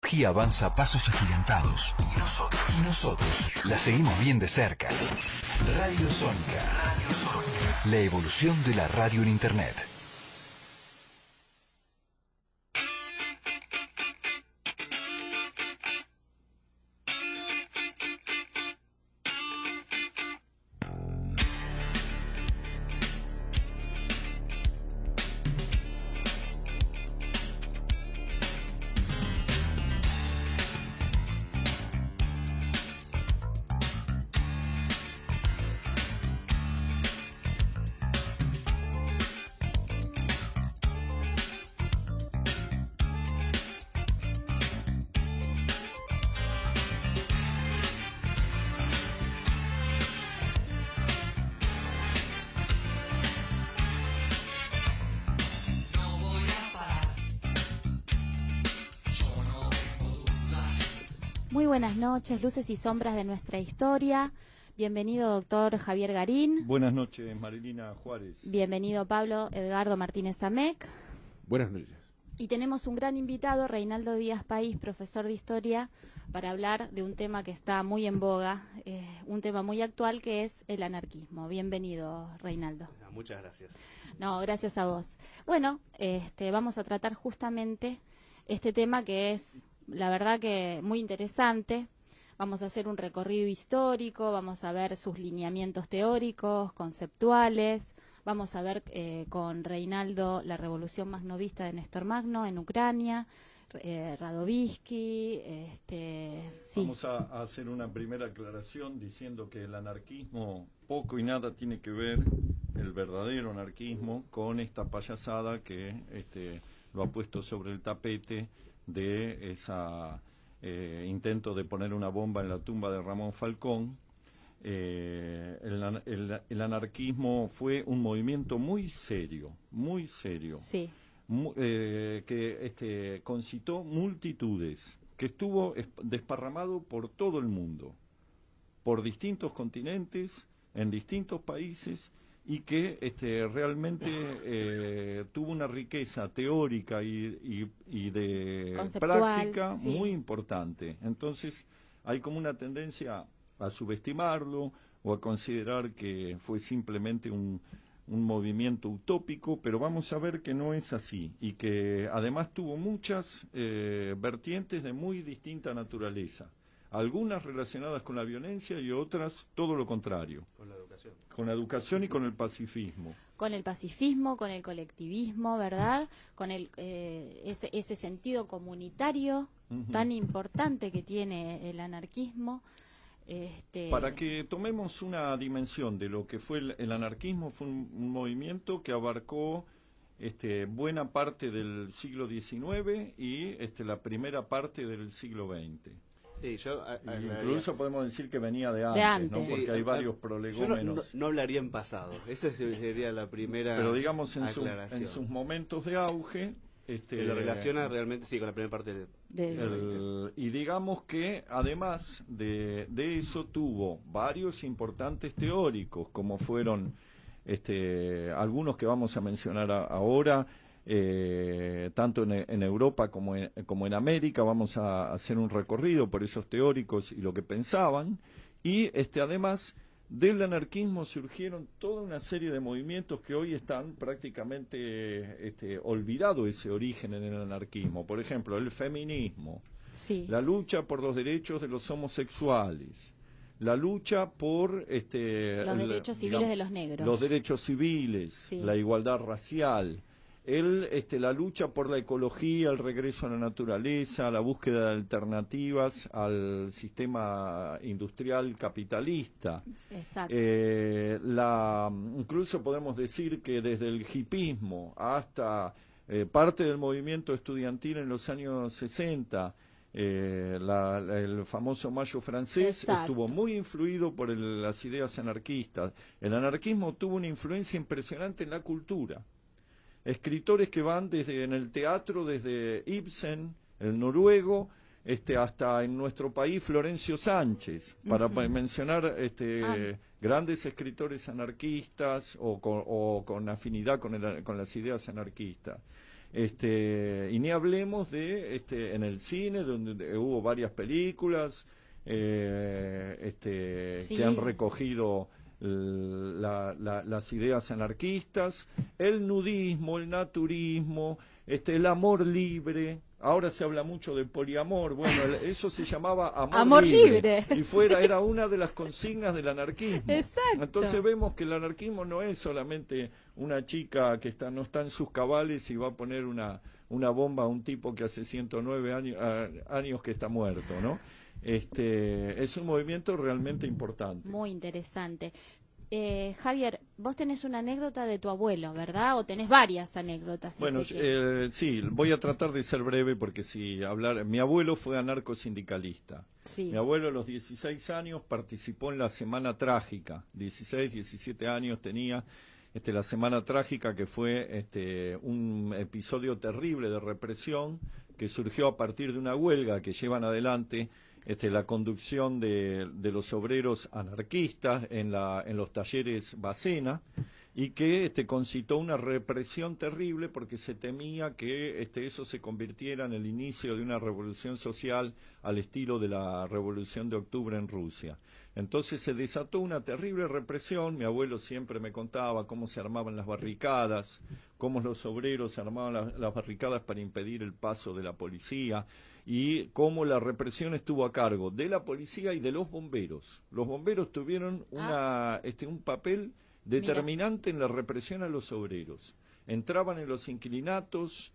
tecnología avanza a pasos agigantados y nosotros la seguimos bien de cerca. Radio Sónica. La evolución de la radio en Internet. Muy buenas noches, luces y sombras de nuestra historia. Bienvenido, doctor Javier Garín. Buenas noches, Marilina Juárez. Bienvenido, Pablo Edgardo Martínez Amec. Buenas noches. Y tenemos un gran invitado, Reinaldo Díaz País, profesor de historia, para hablar de un tema que está muy en boga, un tema muy actual, que es el anarquismo. Bienvenido, Reinaldo. Muchas gracias. No, gracias a vos. Bueno, vamos a tratar justamente este tema que es, la verdad, que muy interesante. Vamos a hacer un recorrido histórico, vamos a ver sus lineamientos teóricos, conceptuales. Vamos a ver con Reinaldo la revolución magnovista de Néstor Magno en Ucrania, Radovisky. Sí. Vamos a hacer una primera aclaración diciendo que el anarquismo poco y nada tiene que ver, el verdadero anarquismo, con esta payasada que lo ha puesto sobre el tapete de esa intento de poner una bomba en la tumba de Ramón Falcón. El anarquismo fue un movimiento muy serio, Sí. Que concitó multitudes, que estuvo desparramado por todo el mundo, por distintos continentes, en distintos países, y que realmente tuvo una riqueza teórica y de práctica, sí, muy importante. Entonces hay como una tendencia a subestimarlo o a considerar que fue simplemente un movimiento utópico, pero vamos a ver que no es así, y que además tuvo muchas vertientes de muy distinta naturaleza, algunas relacionadas con la violencia y otras todo lo contrario. Con la educación. Con la educación y con el pacifismo. Con el pacifismo, con el colectivismo, ¿verdad? Con ese sentido comunitario tan importante que tiene el anarquismo. Para que tomemos una dimensión de lo que fue el anarquismo, fue un movimiento que abarcó buena parte del siglo XIX y la primera parte del siglo XX. Sí, incluso podemos decir que venía de antes. ¿No? Porque sí, hay varios prolegómenos. Yo no hablaría en pasado, esa sería la primera. Pero digamos en sus momentos de auge. Se lo relaciona realmente, sí, con la primera parte y digamos que además de eso tuvo varios importantes teóricos, como fueron algunos que vamos a mencionar ahora, tanto en Europa como en América. Vamos a hacer un recorrido por esos teóricos y lo que pensaban, y además del anarquismo surgieron toda una serie de movimientos que hoy están prácticamente olvidado ese origen en el anarquismo. Por ejemplo, el feminismo, sí, la lucha por los derechos de los homosexuales, la lucha por los derechos civiles de los negros, los derechos civiles, sí, la igualdad racial, la lucha por la ecología, el regreso a la naturaleza, la búsqueda de alternativas al sistema industrial capitalista. Exacto. Incluso podemos decir que desde el hipismo hasta parte del movimiento estudiantil en los años 60, el famoso Mayo francés, exacto, estuvo muy influido por las ideas anarquistas. El anarquismo tuvo una influencia impresionante en la cultura. Escritores que van en el teatro, desde Ibsen, el noruego, hasta en nuestro país Florencio Sánchez, para mencionar grandes escritores anarquistas o con afinidad con las ideas anarquistas. Y ni hablemos de en el cine, donde hubo varias películas Sí. que han recogido las ideas anarquistas, el nudismo, el naturismo, el amor libre. Ahora se habla mucho del poliamor. Bueno, eso se llamaba amor libre. Y era una de las consignas del anarquismo. Exacto. Entonces vemos que el anarquismo no es solamente una chica que no está en sus cabales y va a poner una bomba a un tipo que hace 109 años que está muerto, ¿no? Es un movimiento realmente importante. Muy interesante. Javier, vos tenés una anécdota de tu abuelo, ¿verdad? ¿O tenés varias anécdotas? Bueno, sí, voy a tratar de ser breve porque mi abuelo fue anarcosindicalista. Sí. Mi abuelo a los 16 años participó en la Semana Trágica. 16, 17 años tenía la Semana Trágica, que fue un episodio terrible de represión que surgió a partir de una huelga que llevan adelante la conducción de los obreros anarquistas en los talleres Bacena, y que concitó una represión terrible porque se temía que eso se convirtiera en el inicio de una revolución social al estilo de la Revolución de Octubre en Rusia. Entonces se desató una terrible represión. Mi abuelo siempre me contaba cómo se armaban las barricadas, cómo los obreros armaban las barricadas para impedir el paso de la policía, y cómo la represión estuvo a cargo de la policía y de los bomberos. Los bomberos tuvieron un papel determinante en la represión a los obreros. Entraban en los inquilinatos,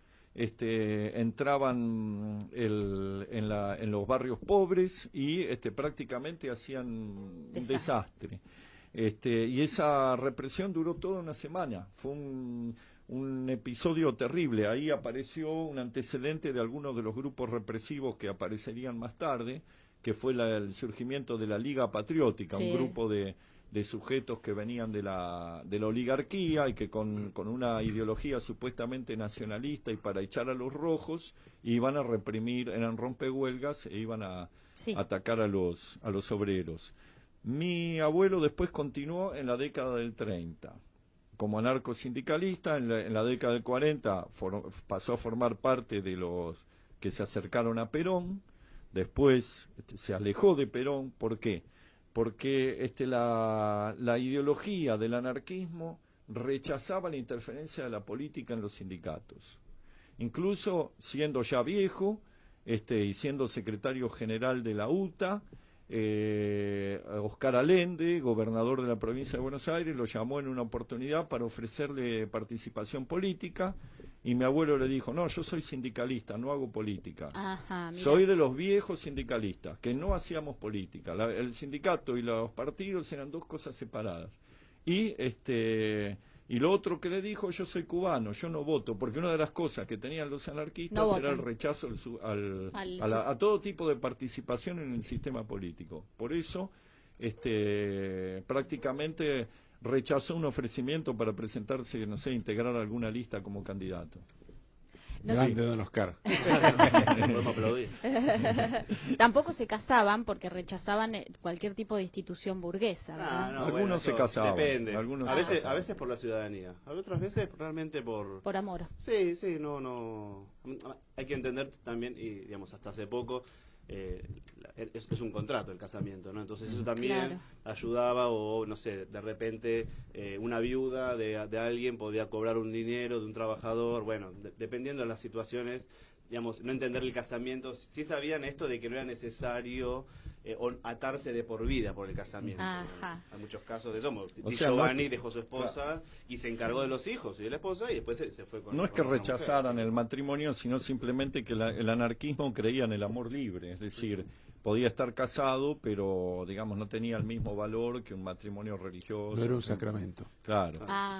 entraban en los barrios pobres y prácticamente hacían un desastre. Y esa represión duró toda una semana. Fue un episodio terrible. Ahí apareció un antecedente de algunos de los grupos represivos que aparecerían más tarde, que fue el surgimiento de la Liga Patriótica, sí, un grupo de sujetos que venían de la oligarquía y que con una ideología supuestamente nacionalista y para echar a los rojos iban a reprimir, eran rompehuelgas e iban a atacar a los obreros. Mi abuelo después continuó en la década del 30 como anarcosindicalista. En la década del 40 pasó a formar parte de los que se acercaron a Perón. Después se alejó de Perón. ¿Por qué? Porque la ideología del anarquismo rechazaba la interferencia de la política en los sindicatos. Incluso siendo ya viejo y siendo secretario general de la UTA, Oscar Allende, gobernador de la provincia de Buenos Aires, lo llamó en una oportunidad para ofrecerle participación política, y mi abuelo le dijo: no, yo soy sindicalista, no hago política. Ajá, soy de los viejos sindicalistas, que no hacíamos política. El sindicato y los partidos eran dos cosas separadas. Y lo otro que le dijo: yo soy cubano, yo no voto, porque una de las cosas que tenían los anarquistas era el rechazo a todo tipo de participación en el sistema político. Por eso, prácticamente rechazó un ofrecimiento para presentarse, no sé, integrar alguna lista como candidato. Grande don Oscar. Podemos aplaudir. Tampoco se casaban porque rechazaban cualquier tipo de institución burguesa, ¿verdad? No, algunos bueno, se casaban. Depende. Algunos a veces por la ciudadanía, a otras veces realmente por amor. Sí, no. Hay que entender también, y digamos, hasta hace poco, es un contrato el casamiento, ¿no? Entonces eso también ayudaba, o no sé, de repente una viuda de alguien podía cobrar un dinero de un trabajador. Bueno, dependiendo de las situaciones, digamos, no entender el casamiento. Sí sabían esto de que no era necesario atarse de por vida por el casamiento. Ajá. Hay muchos casos de eso. Giovanni dejó su esposa y se encargó de los hijos y de la esposa, y después se fue con... No es que rechazaran el matrimonio, sino simplemente que el anarquismo creía en el amor libre, es decir, podía estar casado, pero digamos no tenía el mismo valor que un matrimonio religioso. No era un sacramento. Claro.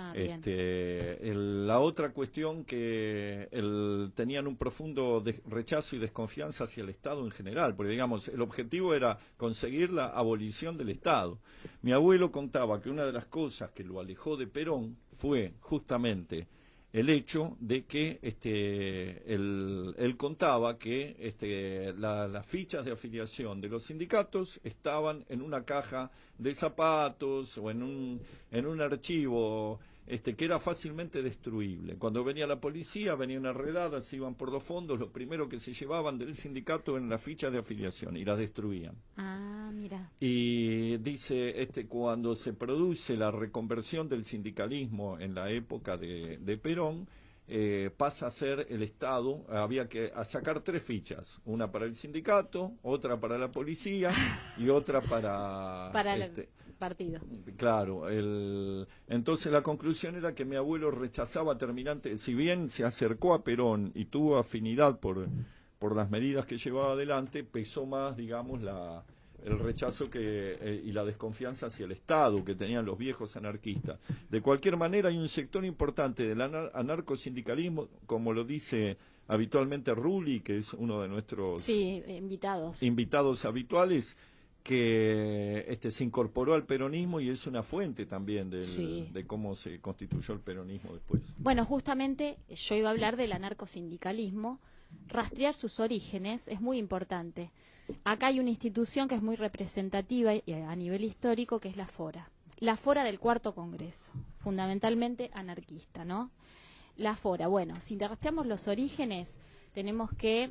Bien. La otra cuestión que tenían un profundo rechazo y desconfianza hacia el Estado en general, porque digamos el objetivo era conseguir la abolición del Estado. Mi abuelo contaba que una de las cosas que lo alejó de Perón fue justamente el hecho de que él contaba que las fichas de afiliación de los sindicatos estaban en una caja de zapatos o en un archivo que era fácilmente destruible. Cuando venía la policía, venía una redada, se iban por los fondos, lo primero que se llevaban del sindicato eran las fichas de afiliación y las destruían. Ah, mira. Y dice, cuando se produce la reconversión del sindicalismo en la época de Perón, pasa a ser el Estado, había que sacar 3 fichas, una para el sindicato, otra para la policía y otra para el partido. Claro, entonces la conclusión era que mi abuelo rechazaba terminante, si bien se acercó a Perón y tuvo afinidad por las medidas que llevaba adelante, pesó más, digamos, el rechazo y la desconfianza hacia el Estado que tenían los viejos anarquistas. De cualquier manera, hay un sector importante del anarcosindicalismo, como lo dice habitualmente Rulli, que es uno de nuestros invitados habituales, que se incorporó al peronismo y es una fuente también de cómo se constituyó el peronismo después. Bueno, justamente yo iba a hablar del anarcosindicalismo. Rastrear sus orígenes es muy importante. Acá hay una institución que es muy representativa a nivel histórico, que es la FORA. La FORA del Cuarto Congreso, fundamentalmente anarquista, ¿no? La FORA, bueno, si rastreamos los orígenes, tenemos que...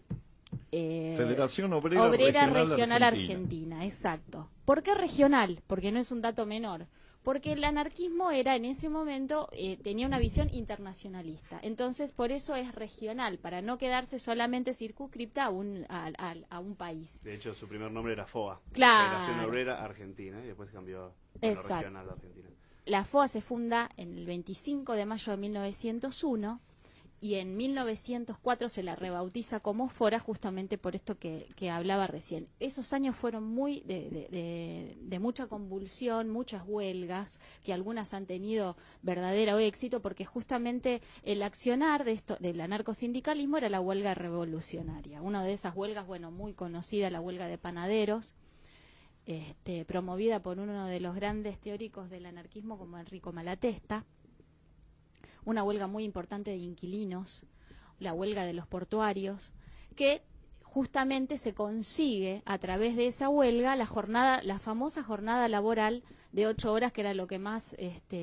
Federación Obrera Regional Argentina, exacto. ¿Por qué regional? Porque no es un dato menor. Porque el anarquismo era en ese momento, tenía una visión internacionalista. Entonces, por eso es regional, para no quedarse solamente circunscripta a un país. De hecho, su primer nombre era FOA, claro. Federación Obrera Argentina, y después cambió a Regional Argentina. La FOA se funda en el 25 de mayo de 1901 y en 1904 se la rebautiza como FORA, justamente por esto que hablaba recién. Esos años fueron muy de mucha convulsión, muchas huelgas, que algunas han tenido verdadero éxito, porque justamente el accionar del anarcosindicalismo era la huelga revolucionaria. Una de esas huelgas, bueno, muy conocida, la huelga de panaderos, promovida por uno de los grandes teóricos del anarquismo como Enrico Malatesta. Una huelga muy importante de inquilinos, la huelga de los portuarios, que justamente se consigue a través de esa huelga la famosa jornada laboral de 8 horas, que era lo que más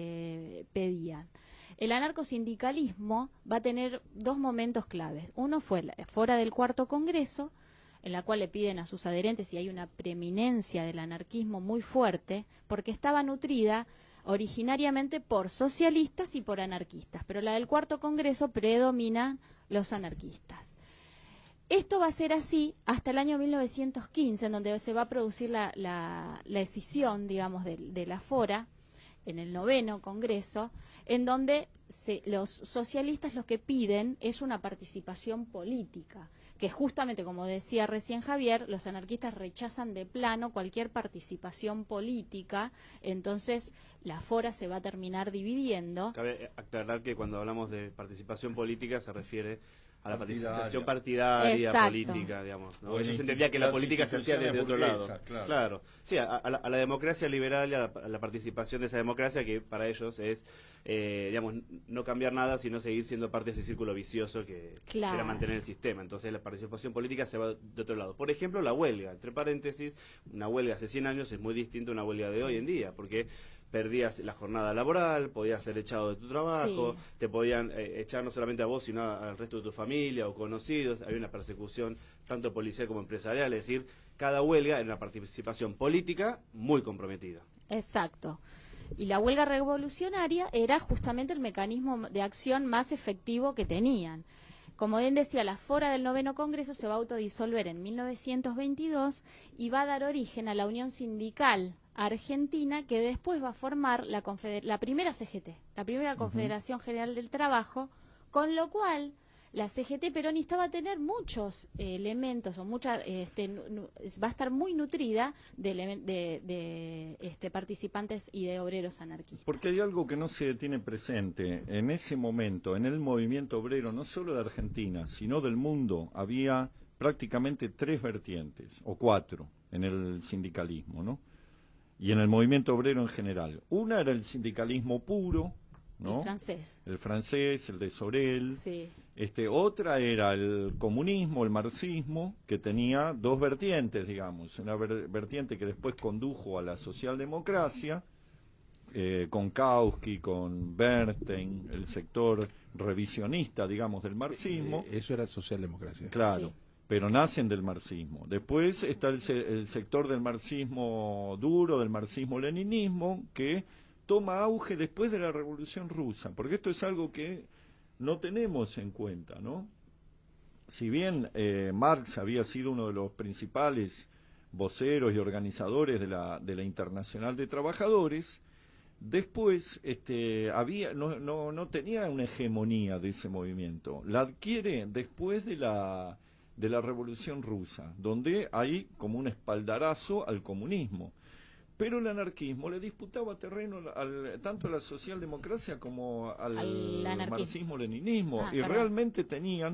pedían. El anarcosindicalismo va a tener 2 momentos claves. Uno fue la FORA del Cuarto Congreso, en la cual le piden a sus adherentes, y hay una preeminencia del anarquismo muy fuerte, porque estaba nutrida originariamente por socialistas y por anarquistas, pero la del Cuarto Congreso predominan los anarquistas. Esto va a ser así hasta el año 1915, en donde se va a producir la escisión, digamos, de la FORA, en el 9º Congreso, en donde los socialistas lo que piden es una participación política, que justamente, como decía recién Javier, los anarquistas rechazan de plano cualquier participación política, entonces la FORA se va a terminar dividiendo. Cabe aclarar que cuando hablamos de participación política se refiere a la participación partidaria, política, digamos, ¿no? Ellos entendían que la política se hacía desde otro lado. Claro. Sí, a la democracia liberal y a la participación de esa democracia, que para ellos es, digamos, no cambiar nada, sino seguir siendo parte de ese círculo vicioso que era mantener el sistema. Entonces la participación política se va de otro lado. Por ejemplo, la huelga, entre paréntesis, una huelga hace 100 años es muy distinta a una huelga de hoy en día, porque perdías la jornada laboral, podías ser echado de tu trabajo, te podían echar no solamente a vos, sino al resto de tu familia o conocidos. Había una persecución tanto policial como empresarial, es decir, cada huelga era una participación política muy comprometida. Exacto. Y la huelga revolucionaria era justamente el mecanismo de acción más efectivo que tenían. Como bien decía, la FORA del 9º Congreso se va a autodisolver en 1922 y va a dar origen a la Unión Sindical Argentina, que después va a formar la primera CGT, la primera Confederación General del Trabajo, con lo cual la CGT peronista va a tener muchos elementos, o va a estar muy nutrida de participantes y de obreros anarquistas. Porque hay algo que no se tiene presente. En ese momento, en el movimiento obrero, no solo de Argentina, sino del mundo, había prácticamente 3 vertientes, o 4, en el sindicalismo, ¿no? Y en el movimiento obrero en general. Una era el sindicalismo puro, ¿no? El francés, el de Sorel. Sí. Otra era el comunismo, el marxismo, que tenía 2 vertientes, digamos. Una vertiente que después condujo a la socialdemocracia, con Kautsky, con Bernstein, el sector revisionista, digamos, del marxismo. Eso era socialdemocracia. Claro, Sí. pero nacen del marxismo. Después está el sector del marxismo duro, del marxismo-leninismo, que toma auge después de la Revolución Rusa, porque esto es algo que no tenemos en cuenta, ¿no? Si bien Marx había sido uno de los principales voceros y organizadores de la Internacional de Trabajadores, después no tenía una hegemonía de ese movimiento. La adquiere después de la Revolución Rusa, donde hay como un espaldarazo al comunismo. Pero el anarquismo le disputaba terreno tanto a la socialdemocracia como al marxismo-leninismo, y realmente tenían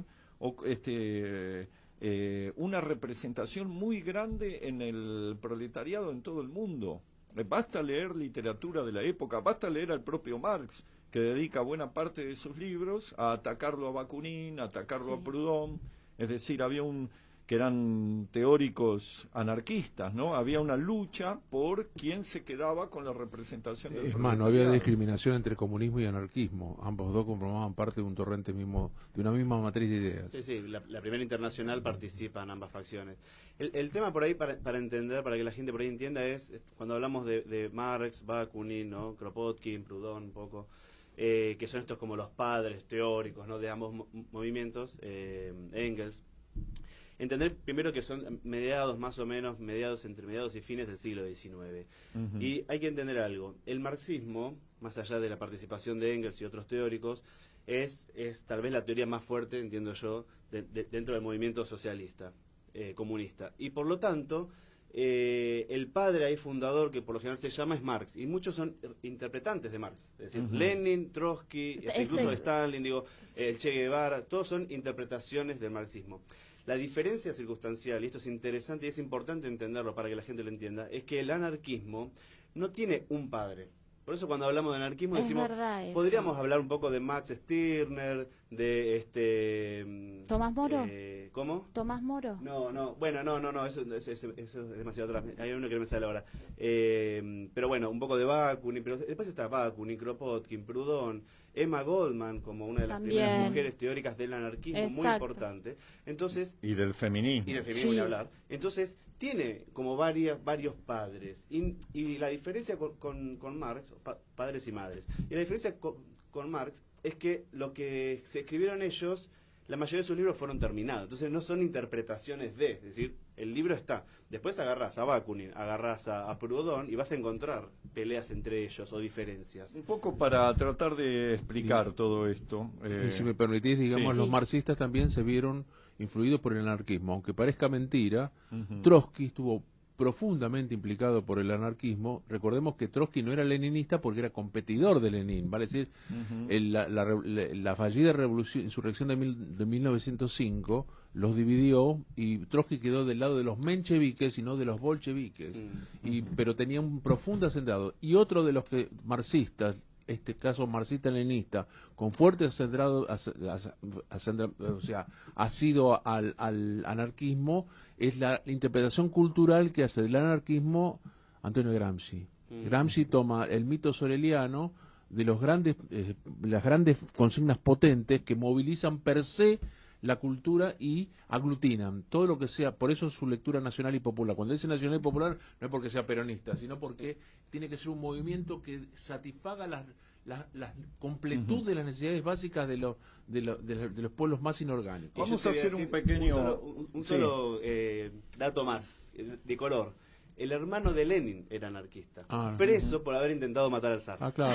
una representación muy grande en el proletariado en todo el mundo. Basta leer literatura de la época, basta leer al propio Marx, que dedica buena parte de sus libros a atacarlo a Bakunin, a atacarlo a Proudhon. Es decir, que eran teóricos anarquistas, ¿no? Había una lucha por quién se quedaba con la representación del proletariado. Es más, no había discriminación entre comunismo y anarquismo. Ambos dos conformaban parte de un torrente mismo, de una misma matriz de ideas. Sí, sí, la primera internacional participan ambas facciones. El tema por ahí, para entender, para que la gente por ahí entienda, es cuando hablamos de Marx, Bakunin, ¿no? Kropotkin, Proudhon, un poco, que son estos como los padres teóricos, ¿no? De ambos movimientos, Engels. Entender primero que son más o menos, entre mediados y fines del siglo XIX. Uh-huh. Y hay que entender algo. El marxismo, más allá de la participación de Engels y otros teóricos, es tal vez la teoría más fuerte, entiendo yo, dentro del movimiento socialista, comunista. Y por lo tanto, el padre ahí fundador, que por lo general se llama, es Marx. Y muchos son interpretantes de Marx. Es decir, uh-huh. Lenin, Trotsky, incluso Stalin, el Che Guevara, todos son interpretaciones del marxismo. La diferencia circunstancial, y esto es interesante y es importante entenderlo para que la gente lo entienda, es que el anarquismo no tiene un padre. Por eso cuando hablamos de anarquismo decimos, podríamos hablar un poco de Max Stirner, de ¿Tomás Moro? ¿Cómo? ¿Tomás Moro? No, eso es demasiado atrás. Hay uno que no me sale ahora. Pero bueno, un poco de Bakunin, pero después está Bakunin, Kropotkin, Proudhon, Emma Goldman como una de las primeras mujeres teóricas del anarquismo, muy importante. Entonces, y del feminismo. Ni hablar. Entonces, tiene como varios padres. Y la diferencia con Marx, padres y madres, y la diferencia con Marx es que lo que se escribieron ellos, la mayoría de sus libros fueron terminados. Entonces no son interpretaciones es decir, el libro está. Después agarrás a Bakunin, agarrás a Proudhon y vas a encontrar peleas entre ellos o diferencias. Un poco para tratar de explicar todo esto. Y si me permitís, digamos, los marxistas también se vieron influidos por el anarquismo. Aunque parezca mentira, uh-huh. Trotsky estuvo profundamente implicado por el anarquismo. Recordemos que Trotsky no era leninista porque era competidor de Lenin, vale decir, uh-huh. la fallida insurrección de 1905 los dividió y Trotsky quedó del lado de los mencheviques y no de los bolcheviques, uh-huh. pero tenía un profundo asentado. Y otro de los que marxistas, este caso marxista-leninista, con fuerte acendrado, o sea, ha sido al anarquismo, es la interpretación cultural que hace del anarquismo Antonio Gramsci. Gramsci toma el mito soreliano de las grandes consignas potentes que movilizan per se la cultura y aglutinan todo lo que sea. Por eso su lectura nacional y popular. Cuando dice nacional y popular no es porque sea peronista, sino porque tiene que ser un movimiento que satisfaga la completud uh-huh. de las necesidades básicas de los pueblos más inorgánicos. Vamos a hacer un pequeño... Un solo dato más, de color. El hermano de Lenin era anarquista, preso por haber intentado matar al zar. Claro.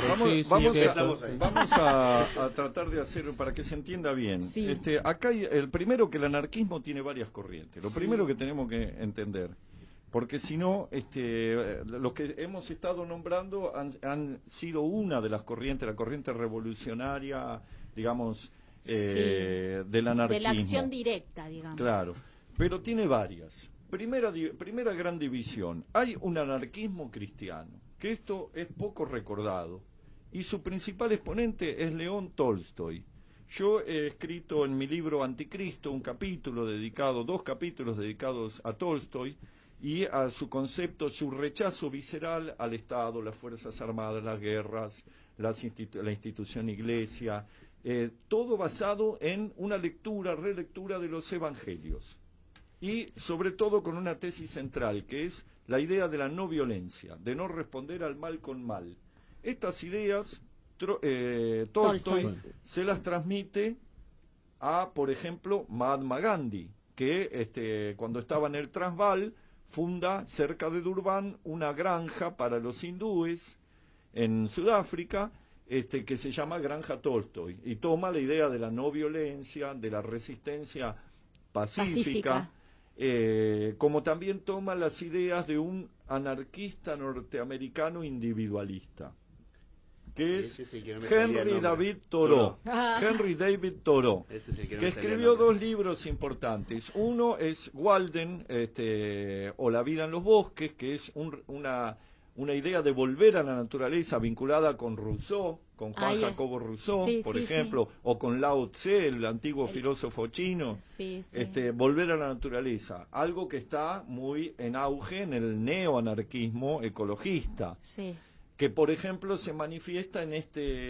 Vamos a tratar de hacer, para que se entienda bien. Sí. Acá hay, el primero, que el anarquismo tiene varias corrientes. Lo primero que tenemos que entender, porque si no, los que hemos estado nombrando han sido una de las corrientes, la corriente revolucionaria, digamos, del anarquismo. De la acción directa, digamos. Claro, pero tiene varias. Primera gran división. Hay un anarquismo cristiano, que esto es poco recordado, y su principal exponente es León Tolstoy. Yo he escrito en mi libro Anticristo dos capítulos dedicados a Tolstoy, y a su concepto, su rechazo visceral al Estado, las Fuerzas Armadas, las guerras, la institución Iglesia, todo basado en una lectura, relectura de los evangelios. Y sobre todo con una tesis central, que es la idea de la no violencia, de no responder al mal con mal. Estas ideas Tolstoy se las transmite a, por ejemplo, Mahatma Gandhi, que cuando estaba en el Transvaal funda cerca de Durban una granja para los hindúes en Sudáfrica, que se llama Granja Tolstoy, y toma la idea de la no violencia, de la resistencia pacífica. Como también toma las ideas de un anarquista norteamericano individualista, que es Henry David Thoreau. Henry David Thoreau, que escribió dos libros importantes. Uno es Walden, o La vida en los bosques, que es una idea de volver a la naturaleza vinculada con Rousseau, con Juan Jacobo Rousseau, por ejemplo, o con Lao Tse, el antiguo filósofo chino. Volver a la naturaleza, algo que está muy en auge en el neoanarquismo ecologista, que por ejemplo se manifiesta en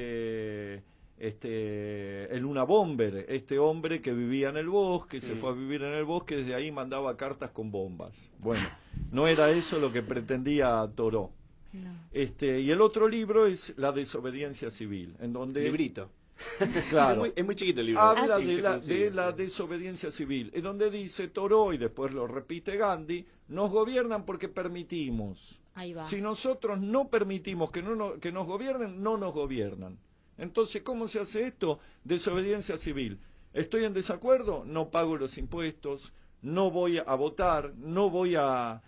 el Unabomber, este hombre que vivía en el bosque, se fue a vivir en el bosque, desde ahí mandaba cartas con bombas. Bueno, no era eso lo que pretendía Thoreau. No. Y el otro libro es La desobediencia civil, en donde... Librito. Claro. Es muy chiquito el libro. Habla de la desobediencia civil, en donde dice Thoreau, y después lo repite Gandhi, nos gobiernan porque permitimos. Ahí va. Si nosotros no permitimos que nos gobiernen, no nos gobiernan. Entonces, ¿cómo se hace esto? Desobediencia civil. Estoy en desacuerdo, no pago los impuestos, no voy a votar, no voy a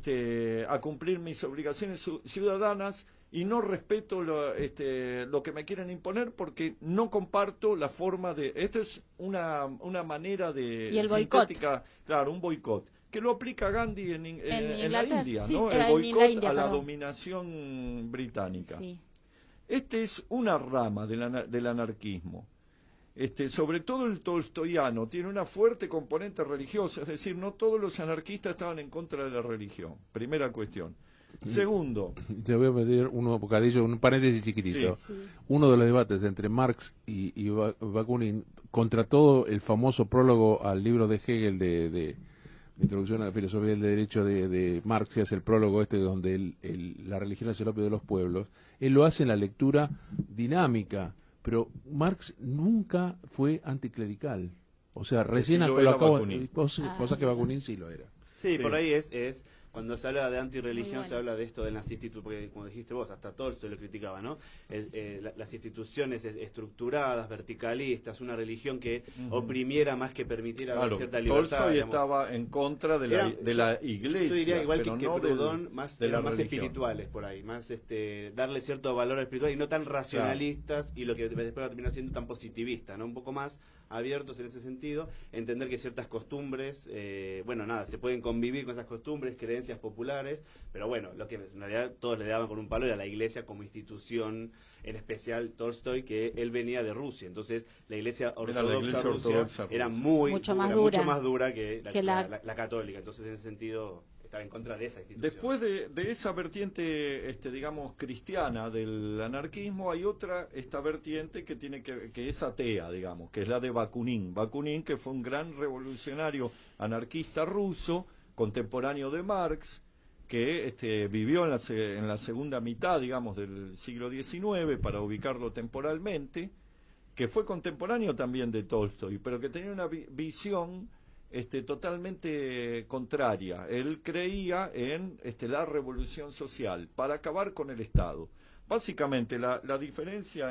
cumplir mis obligaciones ciudadanas y no respeto lo que me quieren imponer porque no comparto la forma de... Esto es una manera de... Y el boicot. Claro, un boicot. Que lo aplica Gandhi en la India, sí, ¿no? El boicot a la perdón. dominación británica. Sí. Es una rama del anarquismo. Sobre todo el tolstoyano tiene una fuerte componente religiosa, es decir, no todos los anarquistas estaban en contra de la religión. Primera cuestión. Segundo. Te voy a pedir un paréntesis chiquitito. Sí. Uno de los debates entre Marx y Bakunin contra todo el famoso prólogo al libro de Hegel de Introducción a la Filosofía del Derecho de Marx, que es el prólogo donde la religión es el opio de los pueblos. Él lo hace en la lectura dinámica, pero Marx nunca fue anticlerical. O sea, recién sí lo acabo, cosa que Bakunin sí lo era. Sí, por ahí es cuando se habla de antirreligión, se habla de esto de las instituciones, porque como dijiste vos, hasta Tolstoy lo criticaba, ¿no? Las instituciones estructuradas, verticalistas, una religión que oprimiera más que permitiera cierta libertad. Tolstoy estaba en contra de la iglesia. Yo diría igual que no Proudhon, más espirituales por ahí, más darle cierto valor espiritual y no tan racionalistas, y lo que después va a terminar siendo tan positivista, ¿no? Un poco más abiertos en ese sentido, entender que ciertas costumbres, se pueden convivir con esas costumbres, creencias populares, pero bueno, lo que en realidad todos le daban con un palo era la iglesia como institución, en especial Tolstoy, que él venía de Rusia, entonces la iglesia ortodoxa rusa era mucho más dura que la católica, entonces en ese sentido estaba en contra de esa institución. Después de esa vertiente, digamos, cristiana del anarquismo, hay esta vertiente que es atea, digamos, que es la de Bakunin. Bakunin, que fue un gran revolucionario anarquista ruso, contemporáneo de Marx, que vivió en la segunda mitad, digamos, del siglo XIX, para ubicarlo temporalmente, que fue contemporáneo también de Tolstoy, pero que tenía una visión totalmente contraria. Él creía en la revolución social para acabar con el Estado. Básicamente la diferencia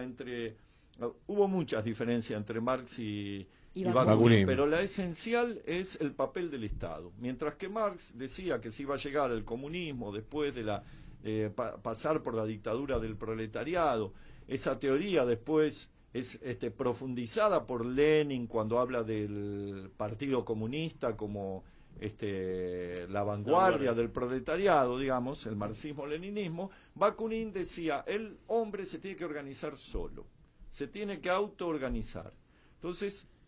hubo muchas diferencias entre Marx y Bakunin, pero la esencial es el papel del Estado. Mientras que Marx decía que se iba a llegar al comunismo después de pasar por la dictadura del proletariado, esa teoría después es profundizada por Lenin cuando habla del Partido Comunista como la vanguardia del proletariado, digamos, el marxismo-leninismo. Bakunin decía, el hombre se tiene que organizar solo, se tiene que autoorganizar. Entonces,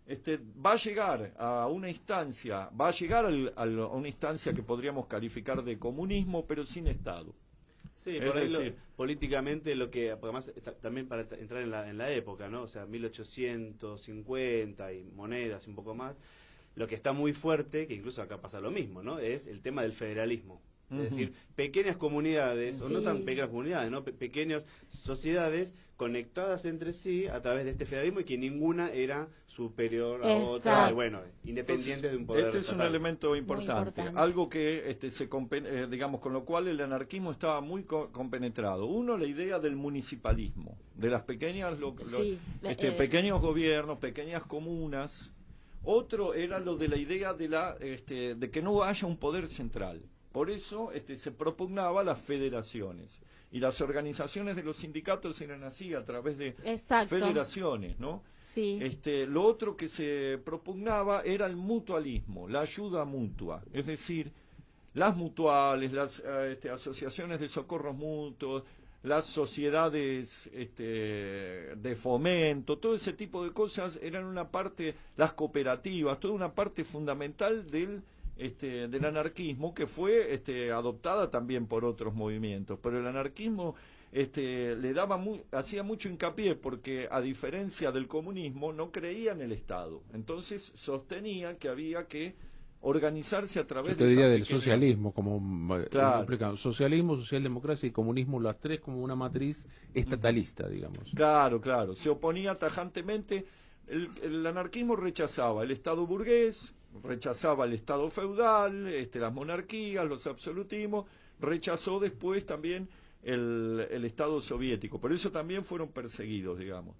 va a llegar a una instancia, a una instancia que podríamos calificar de comunismo, pero sin Estado. Sí, por ahí políticamente lo que, además también para entrar en la época, ¿no? O sea, 1850 y monedas y un poco más, lo que está muy fuerte, que incluso acá pasa lo mismo, ¿no? Es el tema del federalismo. Es decir, pequeñas comunidades, o no tan pequeñas comunidades, ¿no? Pequeñas sociedades conectadas entre sí a través de este federalismo y que ninguna era superior a otra, bueno, independiente de un poder Este estatal. es un elemento importante, algo que digamos, con lo cual el anarquismo estaba muy compenetrado. Uno, la idea del municipalismo, de las pequeñas pequeños gobiernos, pequeñas comunas. Otro era lo de la idea de que no haya un poder central. Por eso se propugnaba las federaciones, y las organizaciones de los sindicatos eran así, a través de federaciones, ¿no? Sí. Lo otro que se propugnaba era el mutualismo, la ayuda mutua, es decir, las mutuales, las asociaciones de socorros mutuos, las sociedades de fomento, todo ese tipo de cosas eran una parte, las cooperativas, toda una parte fundamental del anarquismo, que fue adoptada también por otros movimientos, pero el anarquismo hacía mucho hincapié, porque a diferencia del comunismo no creía en el Estado, entonces sostenía que había que organizarse a través de del socialismo, como claro. Socialismo, socialdemocracia y comunismo, las tres como una matriz estatalista, digamos. Claro, se oponía tajantemente. El anarquismo rechazaba el Estado burgués, rechazaba el Estado feudal, las monarquías, los absolutismos, rechazó después también el Estado soviético, por eso también fueron perseguidos, digamos.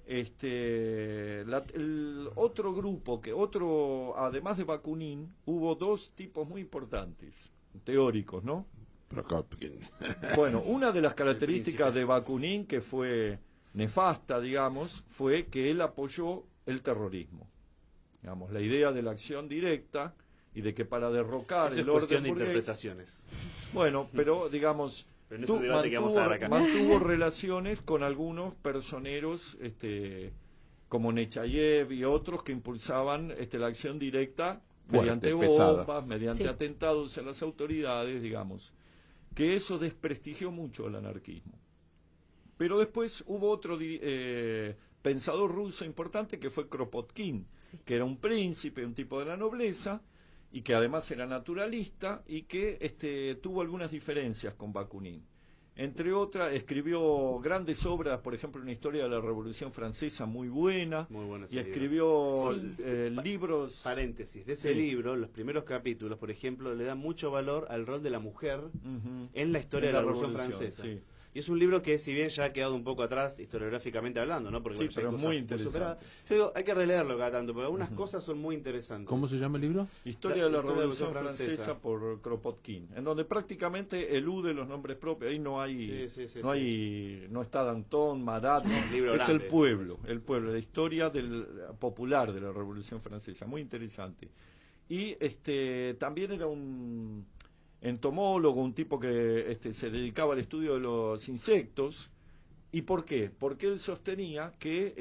El otro grupo, además de Bakunin, hubo dos tipos muy importantes, teóricos, ¿no? Bueno, una de las características de Bakunin, que fue nefasta, digamos, fue que él apoyó el terrorismo. Digamos, la idea de la acción directa y de que para derrocar el orden burgués... interpretaciones. Bueno, pero digamos, mantuvo relaciones con algunos personeros, como Nechayev y otros, que impulsaban la acción directa mediante bombas, mediante atentados a las autoridades, digamos, que eso desprestigió mucho el anarquismo. Pero después hubo otro pensador ruso importante, que fue Kropotkin, que era un príncipe, un tipo de la nobleza, y que además era naturalista, y que tuvo algunas diferencias con Bakunin. Entre otras, escribió grandes obras, por ejemplo, una historia de la Revolución Francesa muy buena, y escribió libros... Paréntesis, de ese libro, los primeros capítulos, por ejemplo, le dan mucho valor al rol de la mujer en la historia de la Revolución Francesa. Sí. Y es un libro que, si bien ya ha quedado un poco atrás historiográficamente hablando, ¿no? Porque pero es muy interesante. Yo digo, hay que releerlo cada tanto, pero algunas cosas son muy interesantes. ¿Cómo se llama el libro? Historia de la Revolución Francesa por Kropotkin, en donde prácticamente elude los nombres propios. Ahí no hay, no está Danton, Marat, es el pueblo, la historia popular de la Revolución Francesa, muy interesante. Y también era un entomólogo, un tipo que se dedicaba al estudio de los insectos. ¿Y por qué? Porque él sostenía que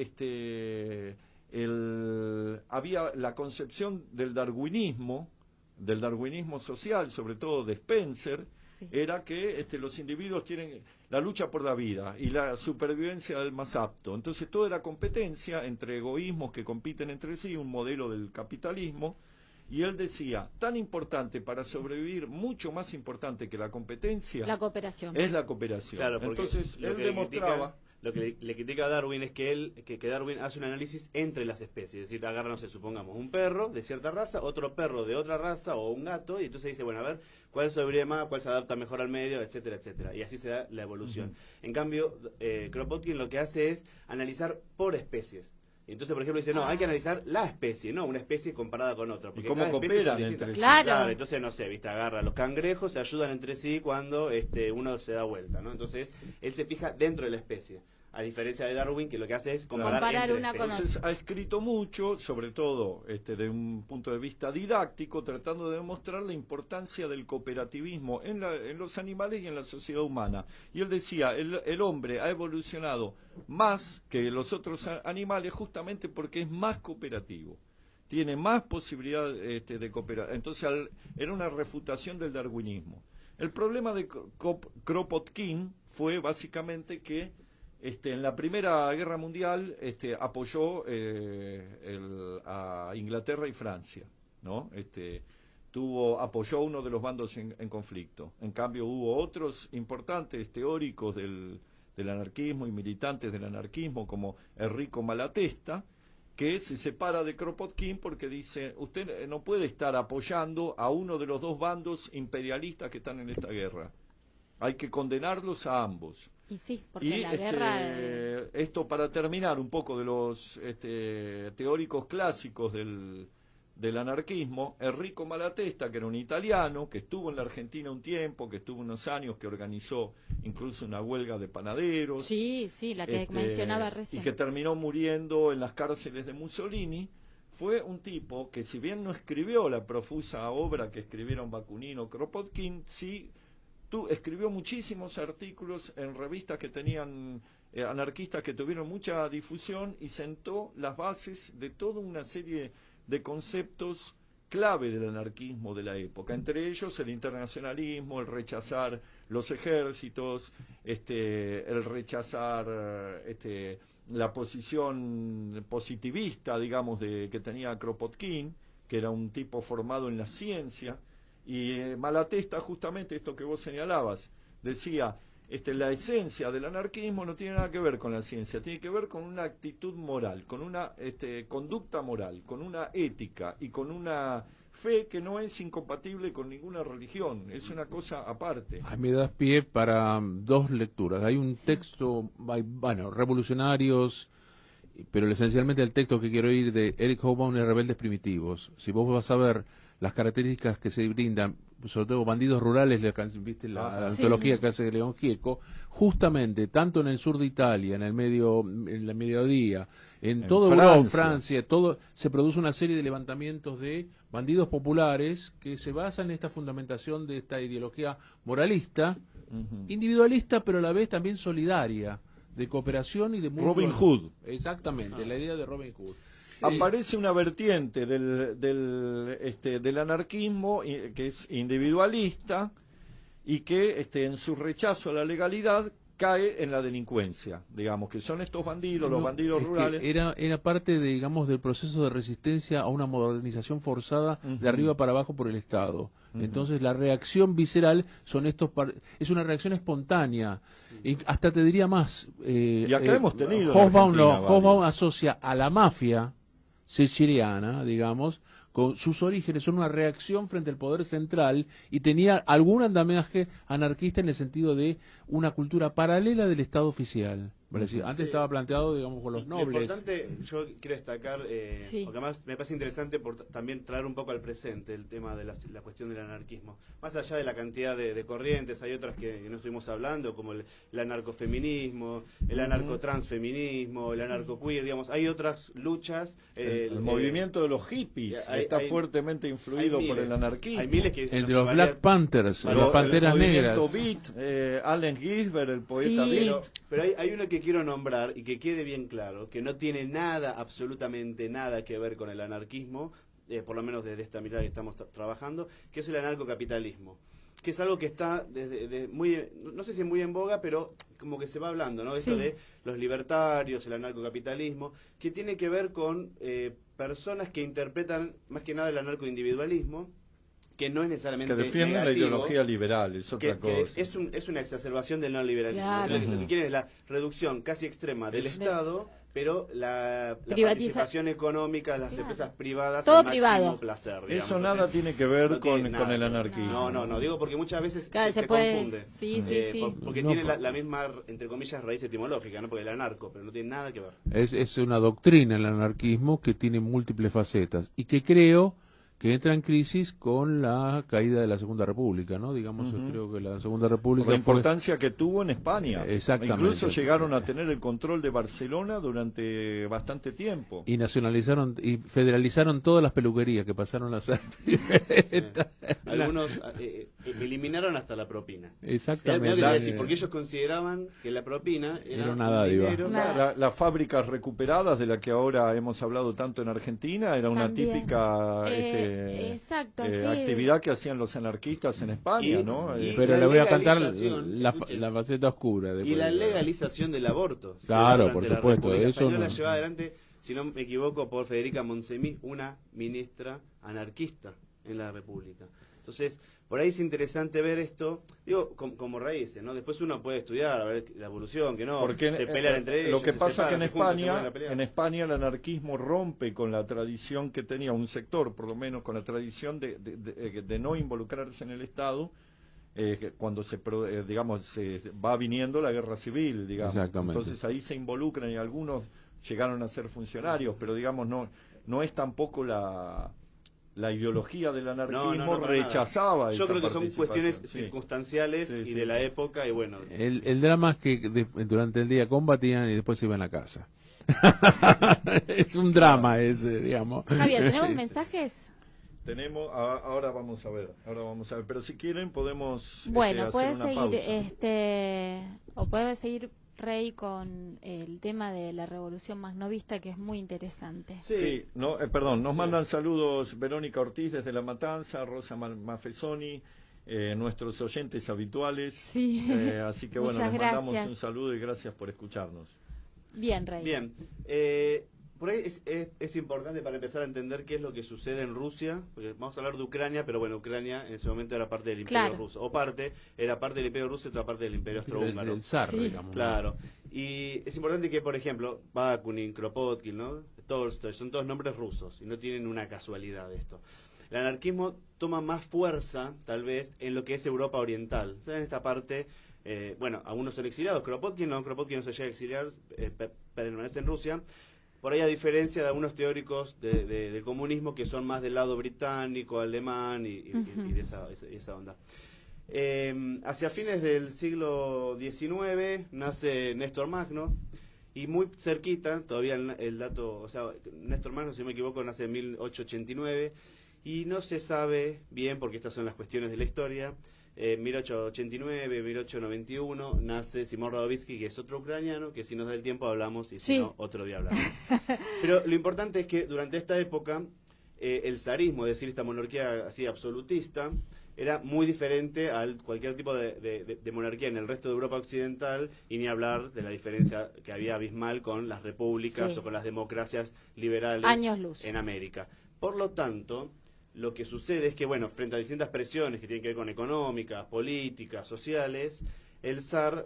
había la concepción del darwinismo social, sobre todo de Spencer, era que los individuos tienen la lucha por la vida y la supervivencia del más apto. Entonces toda la competencia entre egoísmos que compiten entre sí, un modelo del capitalismo. Y él decía, tan importante para sobrevivir, mucho más importante que la competencia, la cooperación. Es la cooperación. Claro, entonces él demostraba... Lo que le critica a Darwin es que Darwin hace un análisis entre las especies, es decir, agarra, no sé, supongamos un perro de cierta raza, otro perro de otra raza o un gato, y entonces dice, bueno, a ver, cuál sobrevive más, cuál se adapta mejor al medio, etcétera, etcétera, y así se da la evolución. En cambio, Kropotkin lo que hace es analizar por especies. Entonces, por ejemplo, dice, no, hay que analizar la especie, no una especie comparada con otra. Porque ¿y cómo cooperan entre sí? Claro, entonces, no sé, viste, agarra los cangrejos, se ayudan entre sí cuando uno se da vuelta, ¿no? Entonces, él se fija dentro de la especie. a diferencia de Darwin, que lo que hace es comparar entre una con Entonces ha escrito mucho, sobre todo de un punto de vista didáctico, tratando de demostrar la importancia del cooperativismo en los animales y en la sociedad humana. Y él decía, el hombre ha evolucionado más que los otros animales justamente porque es más cooperativo, tiene más posibilidad de cooperar. Entonces era una refutación del darwinismo. El problema de Kropotkin fue básicamente que en la Primera Guerra Mundial apoyó a Inglaterra y Francia, ¿no? Apoyó uno de los bandos en conflicto. En cambio hubo otros importantes teóricos del anarquismo y militantes del anarquismo como Enrico Malatesta, que se separa de Kropotkin porque dice, usted no puede estar apoyando a uno de los dos bandos imperialistas que están en esta guerra. Hay que condenarlos a ambos. Y sí, porque la guerra... Esto para terminar un poco de los teóricos clásicos del anarquismo, Enrico Malatesta, que era un italiano, que estuvo en la Argentina un tiempo, que estuvo unos años, que organizó incluso una huelga de panaderos. Sí, la que mencionaba recién. Y que terminó muriendo en las cárceles de Mussolini. Fue un tipo que, si bien no escribió la profusa obra que escribieron Bakunin o Kropotkin, sí escribió muchísimos artículos en revistas que tenían anarquistas que tuvieron mucha difusión y sentó las bases de toda una serie de conceptos clave del anarquismo de la época, entre ellos el internacionalismo, el rechazar los ejércitos, el rechazar la posición positivista, digamos, que tenía Kropotkin, que era un tipo formado en la ciencia. Y Malatesta, justamente esto que vos señalabas, decía, la esencia del anarquismo no tiene nada que ver con la ciencia, tiene que ver con una actitud moral, con una conducta moral, con una ética y con una fe que no es incompatible con ninguna religión, es una cosa aparte. Me das pie para dos lecturas. Hay un texto, revolucionarios, pero esencialmente el texto que quiero ir de Eric Hobsbawm de Rebeldes Primitivos. Si vos vas a ver las características que se brindan, sobre todo Bandidos Rurales, viste la antología que hace León Gieco, justamente tanto en el sur de Italia, en el mediodía, en toda Europa, en Francia, se produce una serie de levantamientos de bandidos populares que se basan en esta fundamentación de esta ideología moralista, individualista, pero a la vez también solidaria, de cooperación y de Robin Hood. Exactamente, la idea de Robin Hood. Aparece una vertiente del anarquismo que es individualista y que en su rechazo a la legalidad cae en la delincuencia, digamos, que son estos bandidos, los bandidos rurales. Era parte, digamos, del proceso de resistencia a una modernización forzada de arriba para abajo por el Estado. Entonces la reacción visceral es una reacción espontánea. Y hasta te diría más. Y acá hemos tenido. Hobsbawm asocia a la mafia siciliana, digamos, con sus orígenes, son una reacción frente al poder central y tenía algún andamiaje anarquista en el sentido de una cultura paralela del Estado oficial. Antes estaba planteado, digamos, con los nobles. Lo importante, yo quiero destacar, porque además me parece interesante también traer un poco al presente el tema de la cuestión del anarquismo. Más allá de la cantidad de corrientes, hay otras que no estuvimos hablando, como el anarcofeminismo, el anarcotransfeminismo, el anarcoqueer, digamos, hay otras luchas. El movimiento de los hippies está fuertemente influido por el anarquismo. Hay miles que el de los Black Panthers, las Panteras Negras. Beat, Allen Ginsberg, el poeta Beat. Pero hay uno que quiero nombrar y que quede bien claro, que no tiene absolutamente nada que ver con el anarquismo, por lo menos desde esta mirada que estamos trabajando, que es el anarcocapitalismo, que es algo que está desde muy, no sé si muy en boga, pero como que se va hablando, ¿no? Esto de los libertarios, el anarcocapitalismo, que tiene que ver con personas que interpretan más que nada el anarcoindividualismo, que no es necesariamente que defienden negativo, la ideología liberal, es otra cosa. Que es una exacerbación del neoliberalismo. Claro. Lo que quieren es la reducción casi extrema del Estado, pero la participación económica, las empresas privadas, todo el máximo privado. Placer. Digamos. Eso nada tiene que ver con el No, anarquismo. digo porque muchas veces se puede, confunde. Porque tiene la misma, entre comillas, raíz etimológica, ¿no? Porque el anarco, pero no tiene nada que ver. Es una doctrina el anarquismo que tiene múltiples facetas y que creo que entra en crisis con la caída de la Segunda República, ¿no? Digamos, creo que la Segunda República por la importancia que tuvo en España. Exactamente. Incluso llegaron a tener el control de Barcelona durante bastante tiempo. Y nacionalizaron y federalizaron todas las peluquerías, que pasaron a ser... Algunos eliminaron hasta la propina. Exactamente. Decir, porque ellos consideraban que la propina era una dádiva. Las fábricas recuperadas, de la que ahora hemos hablado tanto en Argentina, era una típica actividad que hacían los anarquistas en España, ¿no? Pero le voy a cantar la faceta oscura. Y la legalización del aborto. Claro, por supuesto. Eso la llevaba adelante, si no me equivoco, por Federica Montseny, una ministra anarquista en la República. Entonces, por ahí es interesante ver esto, digo, como raíces, ¿no? Después uno puede estudiar, a ver la evolución, que no, porque se pelean entre ellos. Lo que pasa es que en España el anarquismo rompe con la tradición que tenía un sector, por lo menos con la tradición de no involucrarse en el Estado, cuando se va viniendo la guerra civil, digamos. Entonces ahí se involucran y algunos llegaron a ser funcionarios, pero digamos no es tampoco la ideología del anarquismo rechazaba esa. Yo creo que son cuestiones circunstanciales y de la época, y bueno. El drama es que durante el día combatían y después se iban a casa. Es un drama ese, digamos. Javier, ¿tenemos mensajes? Tenemos, ahora vamos a ver, pero si quieren podemos bueno, hacer puede una seguir pausa. O puede seguir Rey con el tema de la revolución magnovista, que es muy interesante. Sí, nos mandan saludos Verónica Ortiz desde La Matanza, Rosa Mafesoni, nuestros oyentes habituales. Sí. Así que bueno, les mandamos un saludo y gracias por escucharnos. Bien, Rey. Bien. Por ahí es importante para empezar a entender qué es lo que sucede en Rusia, porque vamos a hablar de Ucrania, pero bueno, Ucrania en ese momento era parte del Imperio Ruso, era parte del Imperio Ruso y otra parte del Imperio Austrohúngaro. El zar, digamos. Claro. Y es importante que, por ejemplo, Bakunin, Kropotkin, ¿no? Son todos nombres rusos y no tienen una casualidad de esto. El anarquismo toma más fuerza, tal vez, en lo que es Europa Oriental. O sea, en esta parte, algunos son exiliados. Kropotkin no se llega a exiliar, permanece en Rusia. Por ahí, a diferencia de algunos teóricos del comunismo que son más del lado británico, alemán y de esa onda. Hacia fines del siglo XIX nace Néstor Magno, y muy cerquita, todavía el dato, Néstor Magno, si no me equivoco, nace en 1889, y no se sabe bien, porque estas son las cuestiones de la historia. 1889, 1891 nace Simón Radovítsky, que es otro ucraniano, que si nos da el tiempo hablamos, y si no, otro día hablamos. Pero lo importante es que durante esta época el zarismo, es decir, esta monarquía así absolutista, era muy diferente a cualquier tipo de monarquía en el resto de Europa occidental, y ni hablar de la diferencia que había abismal con las repúblicas o con las democracias liberales en América. Por lo tanto, lo que sucede es que, frente a distintas presiones que tienen que ver con económicas, políticas, sociales, el zar,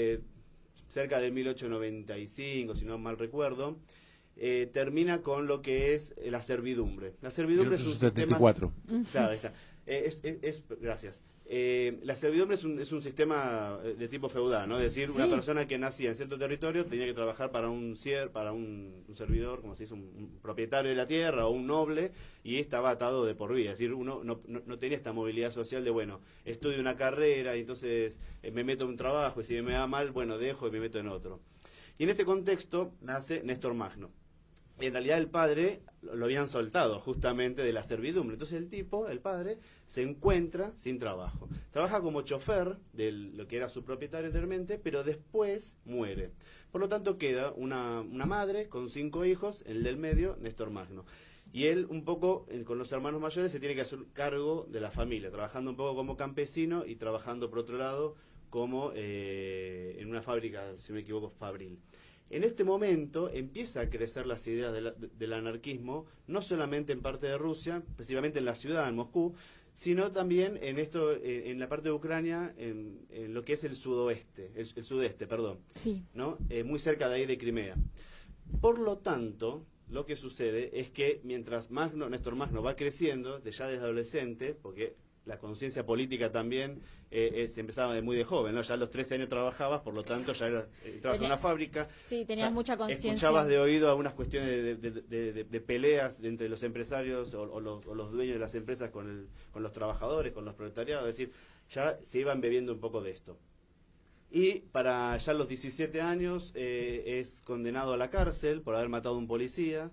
cerca de 1895, si no mal recuerdo, termina con lo que es la servidumbre. La servidumbre es un 74. sistema... Claro, ahí está. Gracias. La servidumbre es un sistema de tipo feudal, ¿no? Es decir, una persona que nacía en cierto territorio tenía que trabajar para un servidor, como se dice, un propietario de la tierra o un noble, y estaba atado de por vida. Es decir, uno no tenía esta movilidad social de, estudio una carrera y entonces me meto en un trabajo, y si me va mal, dejo y me meto en otro. Y en este contexto nace Néstor Magno. En realidad el padre lo habían soltado justamente de la servidumbre. Entonces el padre, se encuentra sin trabajo. Trabaja como chofer de lo que era su propietario anteriormente, pero después muere. Por lo tanto queda una madre con 5 hijos, el del medio, Néstor Magno. Y él, un poco, con los hermanos mayores, se tiene que hacer cargo de la familia, trabajando un poco como campesino y trabajando, por otro lado, como en una fábrica, si no me equivoco, fabril. En este momento empieza a crecer las ideas del anarquismo, no solamente en parte de Rusia, principalmente en la ciudad, en Moscú, sino también en la parte de Ucrania, en lo que es el sudeste, sí, ¿no? Muy cerca de ahí de Crimea. Por lo tanto, lo que sucede es que mientras Néstor Magno va creciendo, ya desde adolescente, porque la conciencia política también se empezaba de muy de joven, ¿no? Ya a los 13 años trabajabas, por lo tanto ya entrabas a una fábrica. Sí, tenías mucha conciencia. Escuchabas de oído algunas cuestiones de peleas entre los empresarios o los dueños de las empresas con los trabajadores, con los proletariados, es decir, ya se iban bebiendo un poco de esto. Y para ya los 17 años es condenado a la cárcel por haber matado a un policía.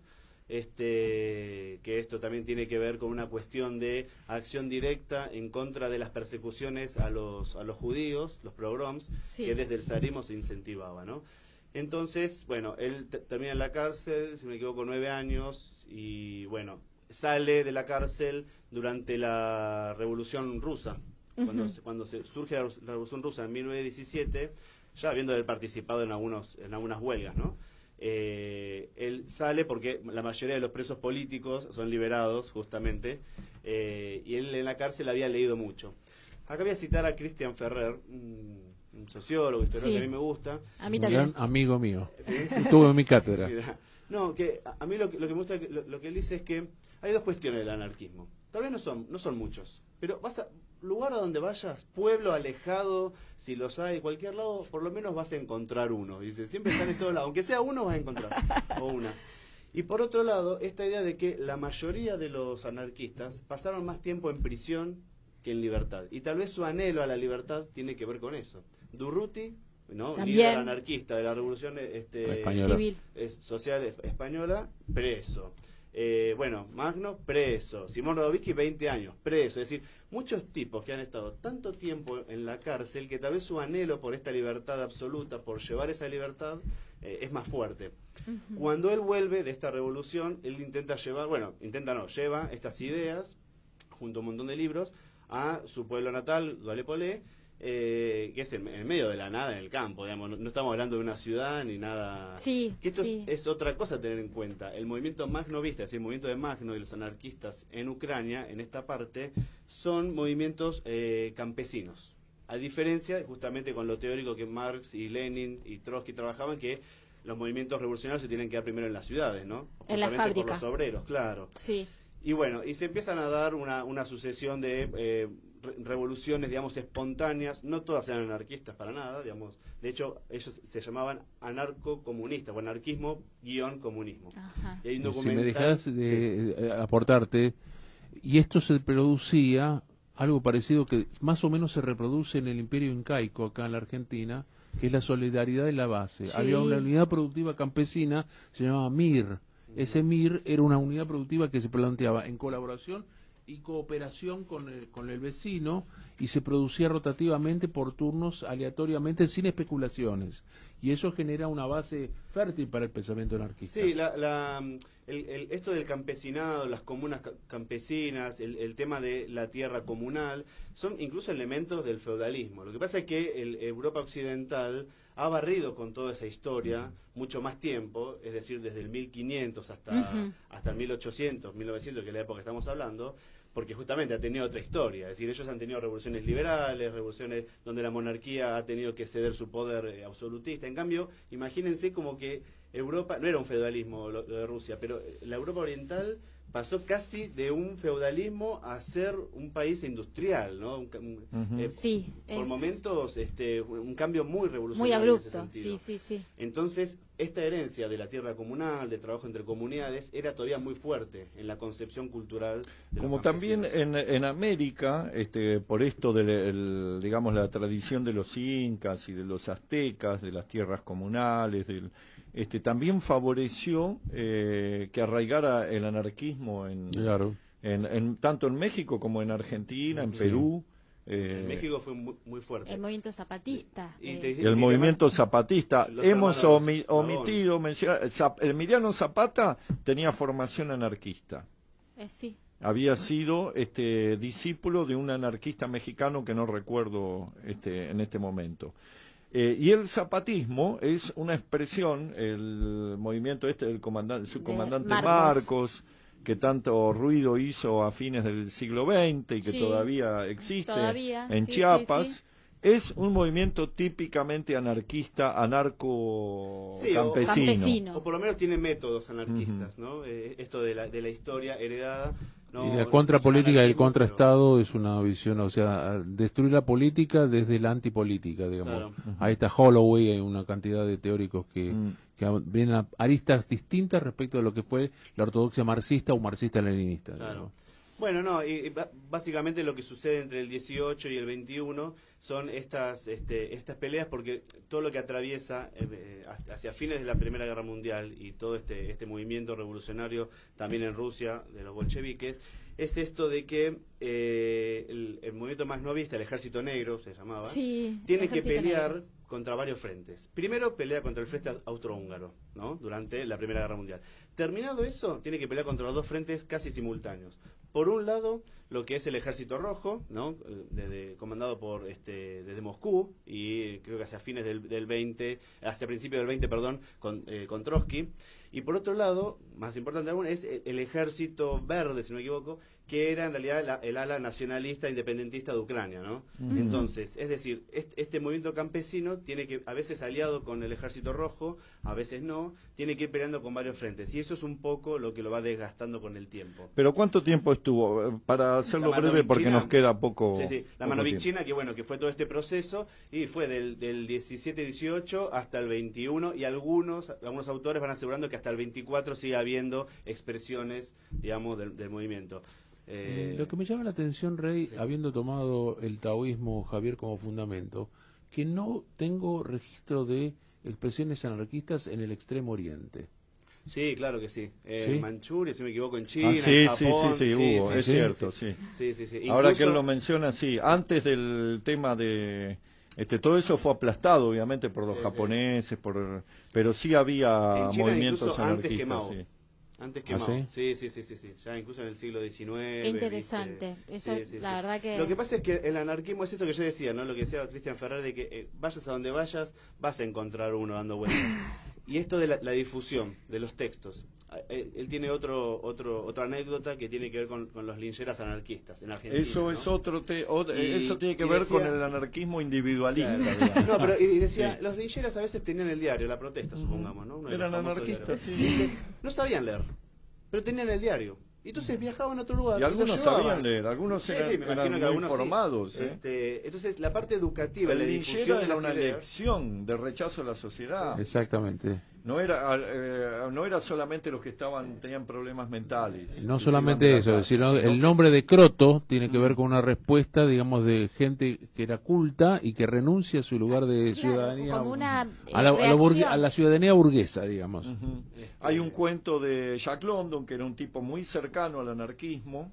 Que esto también tiene que ver con una cuestión de acción directa en contra de las persecuciones a los judíos, los pogroms, sí, que desde el zarismo se incentivaba, ¿no? Entonces, bueno, él termina en la cárcel, si me equivoco, 9 años, y bueno, sale de la cárcel durante la Revolución Rusa, cuando surge la Revolución Rusa en 1917, ya habiendo él participado en algunas huelgas, ¿no? Él sale porque la mayoría de los presos políticos son liberados justamente, y él en la cárcel había leído mucho. Acá voy a citar a Christian Ferrer, un sociólogo, historiador, sí, que a mí me gusta. A mí también. Gran amigo mío. ¿Sí? Estuvo en mi cátedra. Mira, no, que a mí lo que me gusta, lo que él dice es que hay dos cuestiones del anarquismo. Tal vez no son muchos, pero lugar a donde vayas, pueblo alejado, si los hay, cualquier lado, por lo menos vas a encontrar uno. Dice, siempre están en todos lados, aunque sea uno vas a encontrar, o una. Y por otro lado, esta idea de que la mayoría de los anarquistas pasaron más tiempo en prisión que en libertad. Y tal vez su anhelo a la libertad tiene que ver con eso. Durruti, ¿no?, líder anarquista de la revolución civil, social española, preso. Bueno, Magno, preso. Simón Radovicky, 20 años, preso. Es decir, muchos tipos que han estado tanto tiempo en la cárcel que tal vez su anhelo por esta libertad absoluta, por llevar esa libertad, es más fuerte. Cuando él vuelve de esta revolución, él lleva estas ideas, junto a un montón de libros, a su pueblo natal, Douala-Polé, que es en medio de la nada, en el campo, digamos, no estamos hablando de una ciudad ni nada. Sí, que esto es otra cosa a tener en cuenta. El movimiento magnovista, es decir, el movimiento de Magno y los anarquistas en Ucrania, en esta parte, son movimientos campesinos. A diferencia, justamente con lo teórico que Marx y Lenin y Trotsky trabajaban, que los movimientos revolucionarios se tienen que dar primero en las ciudades, ¿no? En la fábrica. Por los obreros, claro. Sí. Y bueno, y se empiezan a dar una sucesión de revoluciones, digamos, espontáneas. No todas eran anarquistas para nada, digamos. De hecho, ellos se llamaban anarcocomunistas, o anarquismo-comunismo. Y hay un documental, si me dejas de aportarte, y esto se producía, algo parecido que más o menos se reproduce en el Imperio Incaico, acá en la Argentina, que es la solidaridad de la base. Sí. Había una unidad productiva campesina, se llamaba MIR. Ese MIR era una unidad productiva que se planteaba en colaboración y cooperación con el vecino, y se producía rotativamente por turnos, aleatoriamente, sin especulaciones. Y eso genera una base fértil para el pensamiento anarquista. Sí, esto del campesinado, las comunas campesinas, el tema de la tierra comunal, son incluso elementos del feudalismo. Lo que pasa es que Europa occidental ha barrido con toda esa historia mucho más tiempo, es decir, desde el 1500 hasta el 1800, 1900, que es la época que estamos hablando, porque justamente ha tenido otra historia. Es decir, ellos han tenido revoluciones liberales, revoluciones donde la monarquía ha tenido que ceder su poder absolutista. En cambio, imagínense como que Europa, no era un feudalismo lo de Rusia, pero la Europa oriental pasó casi de un feudalismo a ser un país industrial, ¿no? Sí, por momentos un cambio muy revolucionario. Muy abrupto, en ese sentido. Sí. Entonces, esta herencia de la tierra comunal, de trabajo entre comunidades, era todavía muy fuerte en la concepción cultural de como también en América, por esto de digamos, la tradición de los incas y de los aztecas, de las tierras comunales, también favoreció que arraigara el anarquismo tanto en México como en Argentina, en Perú. En México fue muy fuerte. El movimiento zapatista. El movimiento zapatista. Hemos omitido mencionar. Emiliano Zapata tenía formación anarquista. Sí. Había sido discípulo de un anarquista mexicano que no recuerdo en este momento. Y el zapatismo es una expresión, el movimiento del subcomandante Marcos, que tanto ruido hizo a fines del siglo XX y que todavía existe en Chiapas, es un movimiento típicamente anarquista, anarco-campesino. O por lo menos tiene métodos anarquistas, ¿no? Esto de la historia heredada No, y la contrapolítica y el anarquismo, contraestado es una visión, o sea, destruir la política desde la antipolítica, digamos. Claro. Ahí está Holloway, hay una cantidad de teóricos que vienen a aristas distintas respecto de lo que fue la ortodoxia marxista o marxista-leninista. Claro. Bueno, no, y básicamente lo que sucede entre el 18 y el 21 son estas peleas, porque todo lo que atraviesa hacia fines de la Primera Guerra Mundial y todo este movimiento revolucionario también en Rusia de los bolcheviques, es esto de que el movimiento más novista, el Ejército Negro se llamaba, tiene que pelear contra varios frentes. Primero pelea contra el frente austrohúngaro, ¿no? Durante la Primera Guerra Mundial. Terminado eso, tiene que pelear contra los dos frentes casi simultáneos. Por un lado, lo que es el Ejército Rojo, ¿no? Comandado desde Moscú, y creo que hacia fines del 20, hacia principios del 20, perdón, con Trotsky. Y por otro lado, más importante aún, es el Ejército Verde, si no me equivoco, que era en realidad el ala nacionalista independentista de Ucrania, ¿no? Entonces, es decir, este movimiento campesino tiene que, a veces aliado con el Ejército Rojo, a veces no, tiene que ir peleando con varios frentes, y eso es un poco lo que lo va desgastando con el tiempo. ¿Pero cuánto tiempo estuvo? Para hacerlo breve, porque nos queda poco. Sí, la Manovichina, que fue todo este proceso, y fue del 17-18 hasta el 21, y algunos autores van asegurando que hasta el 24 sigue habiendo expresiones, digamos, del movimiento. Lo que me llama la atención, Rey, habiendo tomado el taoísmo, Javier, como fundamento, que no tengo registro de expresiones anarquistas en el Extremo Oriente. Sí, claro que sí. ¿Sí? Manchuria, si me equivoco, en China, sí, en Japón. sí, hubo, es cierto, sí. Ahora que él lo menciona, sí, antes del tema de... todo eso fue aplastado, obviamente, por los japoneses, pero sí había en China, movimientos anarquistas. Antes que Mao. Sí. Ya incluso en el siglo XIX. Qué interesante. Eso, la verdad que... Lo que pasa es que el anarquismo es esto que yo decía, ¿no? Lo que decía Cristian Ferrer, de que vayas a donde vayas, vas a encontrar uno dando vueltas. Y esto de la difusión de los textos. Él tiene otra anécdota que tiene que ver con los lincheras anarquistas en Argentina. Eso, ¿no? Es eso tiene que ver decía, con el anarquismo individualista. Claro. No, pero y decía, los lincheras a veces tenían el diario, la protesta, supongamos, ¿no? Eran anarquistas, sí. No sabían leer, pero tenían el diario. Y entonces viajaban a otro lugar. Y algunos sabían leer, algunos eran muy informados. Sí. Entonces, la parte educativa, la difusión de era una lección de rechazo a la sociedad. Exactamente. No era solamente los que tenían problemas mentales. No solamente eso, sino el nombre de Croto tiene que ver con una respuesta, digamos, de gente que era culta y que renuncia a su lugar de ciudadanía, como una a la ciudadanía burguesa, digamos. Hay un cuento de Jack London, que era un tipo muy cercano al anarquismo.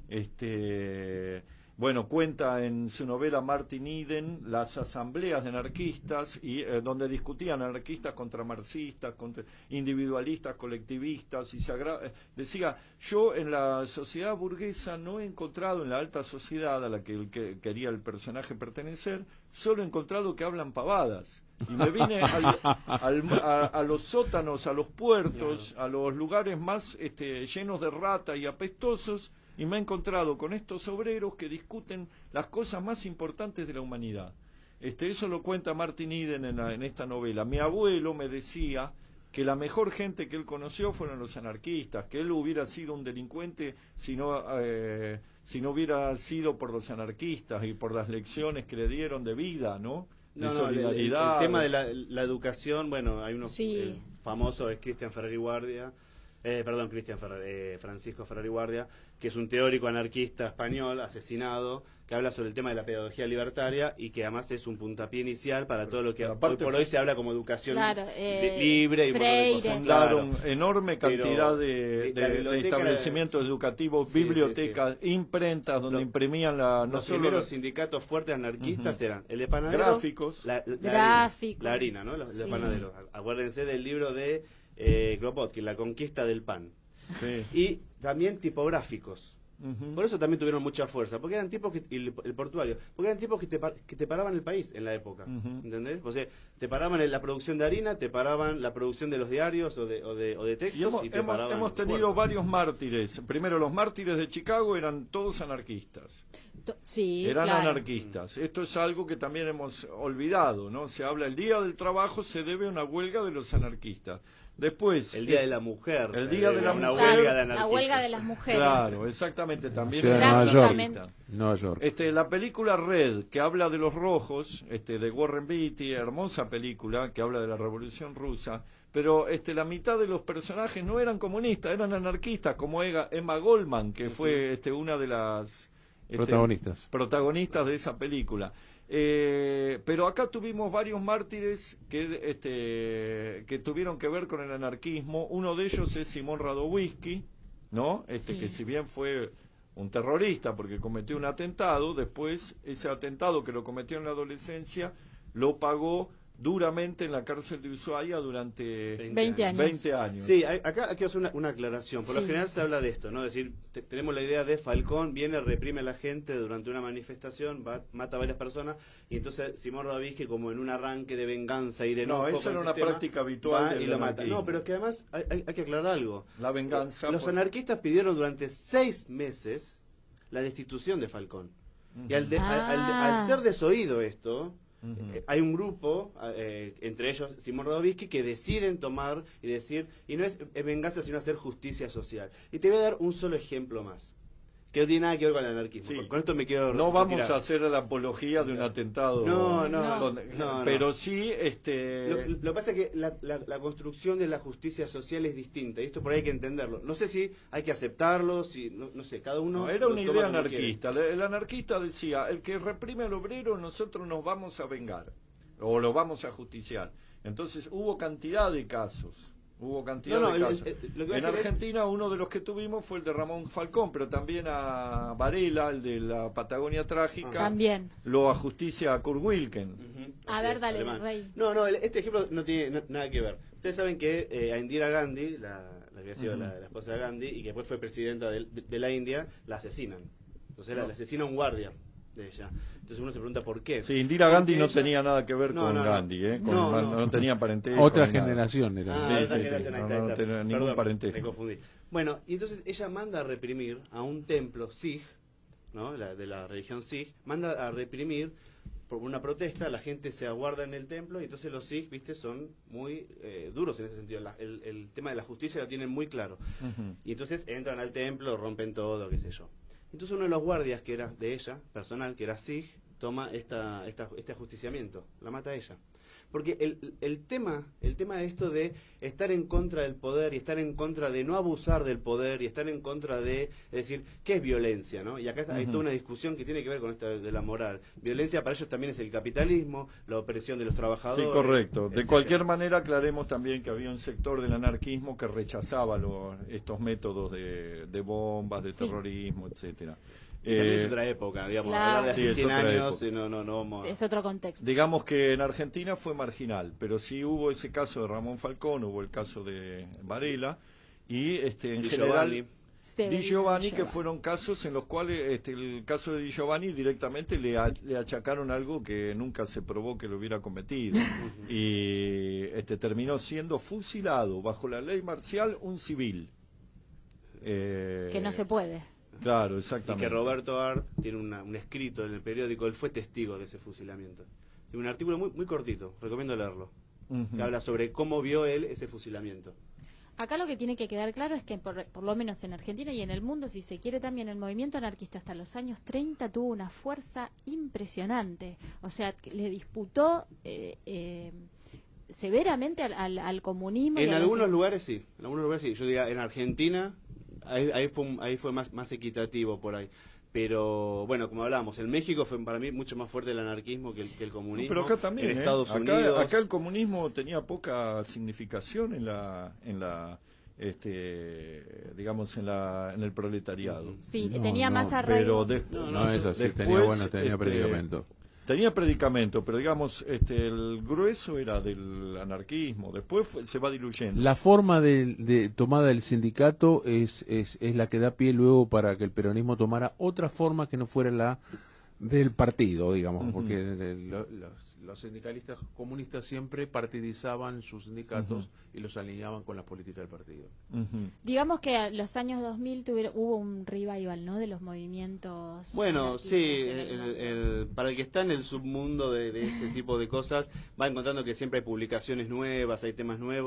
Cuenta en su novela Martin Eden las asambleas de anarquistas, y donde discutían anarquistas contra marxistas, contra individualistas, colectivistas, y decía, yo en la sociedad burguesa no he encontrado, en la alta sociedad a la que quería el personaje pertenecer, solo he encontrado que hablan pavadas. Y me vine a los sótanos, a los puertos, a los lugares más llenos de rata y apestosos, y me he encontrado con estos obreros que discuten las cosas más importantes de la humanidad. Eso lo cuenta Martin Eden en esta novela. Mi abuelo me decía que la mejor gente que él conoció fueron los anarquistas, que él hubiera sido un delincuente si no hubiera sido por los anarquistas y por las lecciones que le dieron de vida, ¿no? De solidaridad. El tema de la educación, bueno, hay uno famoso, es Cristian Ferrer y Guardia. Francisco Ferrer y Guardia, que es un teórico anarquista español asesinado, que habla sobre el tema de la pedagogía libertaria y que además es un puntapié inicial para todo lo que hoy por hoy se habla como educación libre y Freire. Fundaron enorme cantidad de establecimientos educativos, bibliotecas, imprentas donde imprimían los primeros sindicatos fuertes anarquistas eran el de panaderos, gráficos, la harina, ¿no? Los de panaderos. Acuérdense del libro de Kropotkin, La conquista del pan. Y también tipográficos. Por eso también tuvieron mucha fuerza, porque eran tipos el portuario, porque eran tipos que te paraban el país en la época, ¿entendés? O sea, te paraban la producción de harina, te paraban la producción de los diarios o de textos, y hemos tenido varios mártires. Primero, los mártires de Chicago eran todos anarquistas. Eran anarquistas. Esto es algo que también hemos olvidado, ¿no? Se habla el Día del Trabajo, se debe a una huelga de los anarquistas. Después, el Día de la Mujer. El Día de la una Mujer. huelga de La huelga de las mujeres. Claro, exactamente, también. Sí, Trágicamente. Nueva York. La película Red, que habla de los rojos, de Warren Beatty, hermosa película, que habla de la Revolución Rusa, pero la mitad de los personajes no eran comunistas, eran anarquistas, como Emma Goldman, que fue una de las protagonistas de esa película. Pero acá tuvimos varios mártires que tuvieron que ver con el anarquismo. Uno de ellos es Simón Radowisky, ¿no? Sí. Que si bien fue un terrorista porque cometió un atentado, después ese atentado que lo cometió en la adolescencia lo pagó duramente en la cárcel de Ushuaia durante 20 años. Sí, acá hay que hacer una aclaración. Por lo Sí. general se habla de esto, ¿no? Es decir, tenemos la idea de Falcón, viene, reprime a la gente durante una manifestación, mata a varias personas, y entonces Simón Radowisky, como en un arranque de venganza y de No, esa era una práctica habitual y lo mata. No, pero es que además hay que aclarar algo. La venganza. Los anarquistas pidieron durante 6 meses la destitución de Falcón. Y al ser desoído esto, hay un grupo, entre ellos Simón Radowisky, que deciden tomar y decir, y no es venganza sino hacer justicia social. Y te voy a dar un solo ejemplo más, que no tiene nada que ver con el anarquismo. Sí. Con esto me quiero No vamos retirar. a hacer la apología de un atentado. No. Pero sí, Lo que pasa es que la construcción de la justicia social es distinta, y esto por ahí hay que entenderlo. No sé si hay que aceptarlo, si no sé, cada uno... No, era una lo toma idea como anarquista. El anarquista decía, el que reprime al obrero, nosotros nos vamos a vengar, o lo vamos a justiciar. Entonces hubo cantidad de casos. Lo que en Argentina uno de los que tuvimos fue el de Ramón Falcón, pero también a Varela, el de la Patagonia Trágica, También. lo ajusticia a Kurt Wilken. A ver, dale, Rey. No, este ejemplo no tiene nada que ver. Ustedes saben que a Indira Gandhi, la que ha sido la esposa de Gandhi, y que después fue presidenta de la India, la asesinan. Entonces la asesina un guardia de ella. Entonces uno se pregunta por qué. Sí, Indira Gandhi no ella... tenía nada que ver con Gandhi, no tenía parentesco. Otra generación era. No tenía ningún parentesco. Me confundí. Bueno, y entonces ella manda a reprimir a un templo Sikh, ¿no? De la religión Sikh, manda a reprimir por una protesta, la gente se aguarda en el templo, y entonces los Sikh, viste, son muy duros en ese sentido. El tema de la justicia lo tienen muy claro. Y entonces entran al templo, rompen todo, qué sé yo. Entonces uno de los guardias, que era de ella, personal, que era Sikh, toma este ajusticiamiento, la mata a ella. Porque el tema de esto de estar en contra del poder y estar en contra de no abusar del poder y estar en contra de decir, ¿qué es violencia? ¿No? Y acá hay toda una discusión que tiene que ver con esto de la moral. Violencia para ellos también es el capitalismo, la opresión de los trabajadores. Sí, correcto. De etcétera. cualquier manera, aclaremos también que había un sector del anarquismo que rechazaba estos métodos de bombas, de terrorismo, etcétera. También es otra época, digamos, Claro. hablar de hace Sí, 100 años, época. no vamos a... Es otro contexto. Digamos que en Argentina fue marginal, pero sí hubo ese caso de Ramón Falcón, hubo el caso de Varela, y en Di general Giovanni. Di Giovanni, que fueron casos en los cuales el caso de Di Giovanni directamente le achacaron algo que nunca se probó que lo hubiera cometido, y terminó siendo fusilado bajo la ley marcial un civil. Que no se puede. Claro, exactamente. Y que Roberto Art tiene un escrito en el periódico, él fue testigo de ese fusilamiento. Tiene un artículo muy cortito, recomiendo leerlo, que habla sobre cómo vio él ese fusilamiento. Acá lo que tiene que quedar claro es que por lo menos en Argentina y en el mundo, si se quiere también, el movimiento anarquista hasta los años 30 tuvo una fuerza impresionante. O sea, le disputó severamente al comunismo. En algunos lugares sí, Yo diría, en Argentina, ahí fue más equitativo por ahí. Pero, bueno, como hablábamos, en México fue para mí mucho más fuerte el anarquismo que el comunismo. Pero acá también, en Estados Unidos. Acá el comunismo tenía poca significación digamos, en el proletariado. Sí, tenía más arraigo. Pero eso sí, después, tenía predicamento. Tenía predicamento, pero digamos, el grueso era del anarquismo. Después se va diluyendo. La forma de tomada del sindicato es la que da pie luego para que el peronismo tomara otra forma que no fuera la del partido, digamos, porque los sindicalistas comunistas siempre partidizaban sus sindicatos y los alineaban con la política del partido. Digamos que a los años 2000 hubo un revival, ¿no?, de los movimientos. Bueno, sí, para el que está en el submundo de este tipo de cosas, va encontrando que siempre hay publicaciones nuevas, hay temas nuevos.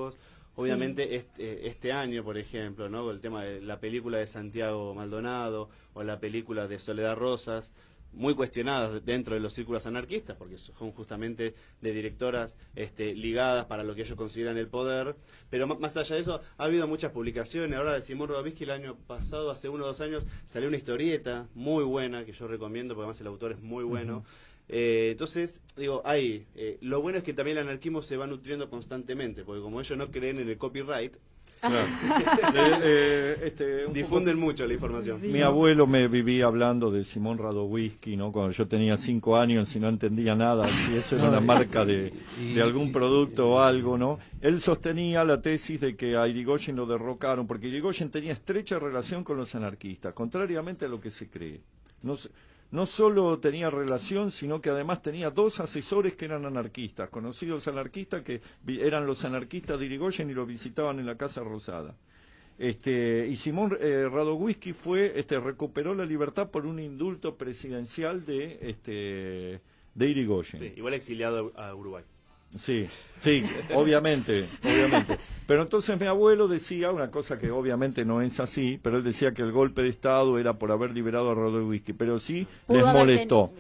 Obviamente este año, por ejemplo, ¿no? El tema de la película de Santiago Maldonado o la película de Soledad Rosas, muy cuestionadas dentro de los círculos anarquistas, porque son justamente de directoras ligadas para lo que ellos consideran el poder, pero más allá de eso, ha habido muchas publicaciones. Ahora de Simón Rodovitsky el año pasado, hace 1 o 2 años, salió una historieta muy buena, que yo recomiendo, porque además el autor es muy bueno. Entonces, digo, lo bueno es que también el anarquismo se va nutriendo constantemente, porque como ellos no creen en el copyright, claro. difunden mucho la información. Sí. Mi abuelo me vivía hablando de Simón Rodovitsky, ¿no? Cuando yo tenía 5 años y no entendía nada, si eso era una marca de algún producto o algo, ¿no? Él sostenía la tesis de que a Irigoyen lo derrocaron, porque Irigoyen tenía estrecha relación con los anarquistas, contrariamente a lo que se cree. No solo tenía relación, sino que además tenía 2 asesores que eran anarquistas, conocidos anarquistas, que eran los anarquistas de Irigoyen y lo visitaban en la Casa Rosada. Y Simón Rodovitsky recuperó la libertad por un indulto presidencial de Irigoyen. Sí, igual exiliado a Uruguay. Sí, obviamente. Pero entonces mi abuelo decía una cosa que obviamente no es así, pero él decía que el golpe de Estado era por haber liberado a Rodovitsky, pero sí les molestó.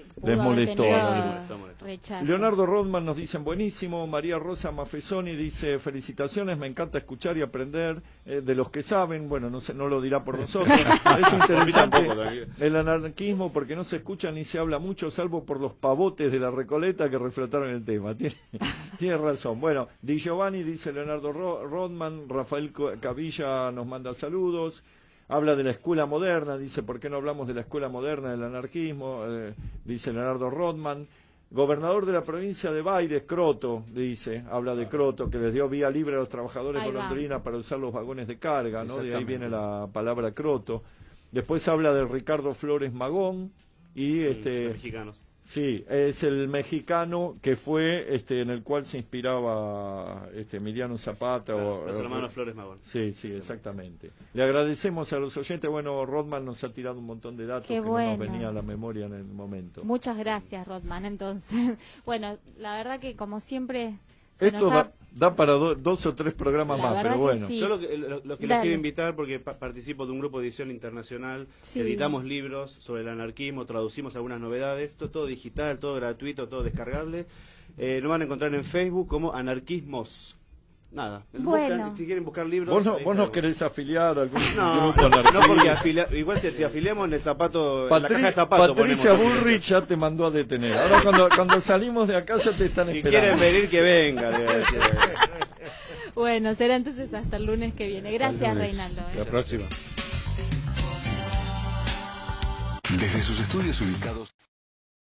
Leonardo Rodman nos dicen buenísimo, María Rosa Maffesoni dice felicitaciones, me encanta escuchar y aprender de los que saben, bueno, no lo dirá por nosotros, es interesante el anarquismo porque no se escucha ni se habla mucho, salvo por los pavotes de la Recoleta que reflotaron el tema. Tiene razón. Bueno, Di Giovanni dice Leonardo Rodman, Rafael Cavilla nos manda saludos, habla de la escuela moderna, dice ¿por qué no hablamos de la escuela moderna del anarquismo? Dice Leonardo Rodman. Gobernador de la provincia de Baires, Croto, habla de Croto, que les dio vía libre a los trabajadores golondrina para usar los vagones de carga, ¿no? De ahí viene la palabra Croto. Después habla de Ricardo Flores Magón y los mexicanos. Sí, es el mexicano que fue en el cual se inspiraba Emiliano Zapata. Claro, los hermanos Flores Magón. Sí, exactamente. Le agradecemos a los oyentes. Bueno, Rodman nos ha tirado un montón de datos que no nos venía a la memoria en el momento. Muchas gracias, Rodman. Entonces, bueno, la verdad que como siempre... Esto da para 2 o 3 programas más, pero bueno. Sí. Yo lo que les quiero invitar, porque participo de un grupo de edición internacional, editamos libros sobre el anarquismo, traducimos algunas novedades, todo digital, todo gratuito, todo descargable. Nos van a encontrar en Facebook como Anarquismos. Nada, si quieren buscar libros... ¿Vos no querés afiliar a algún grupo anarquista? No, porque igual si te afiliamos en el zapato, en la caja de zapatos. Patricia Bullrich ya te mandó a detener. Ahora cuando salimos de acá ya te están esperando. Si quieren venir, que venga. Bueno, será entonces hasta el lunes que viene. Gracias, Reinaldo. La próxima. Desde sus estudios ubicados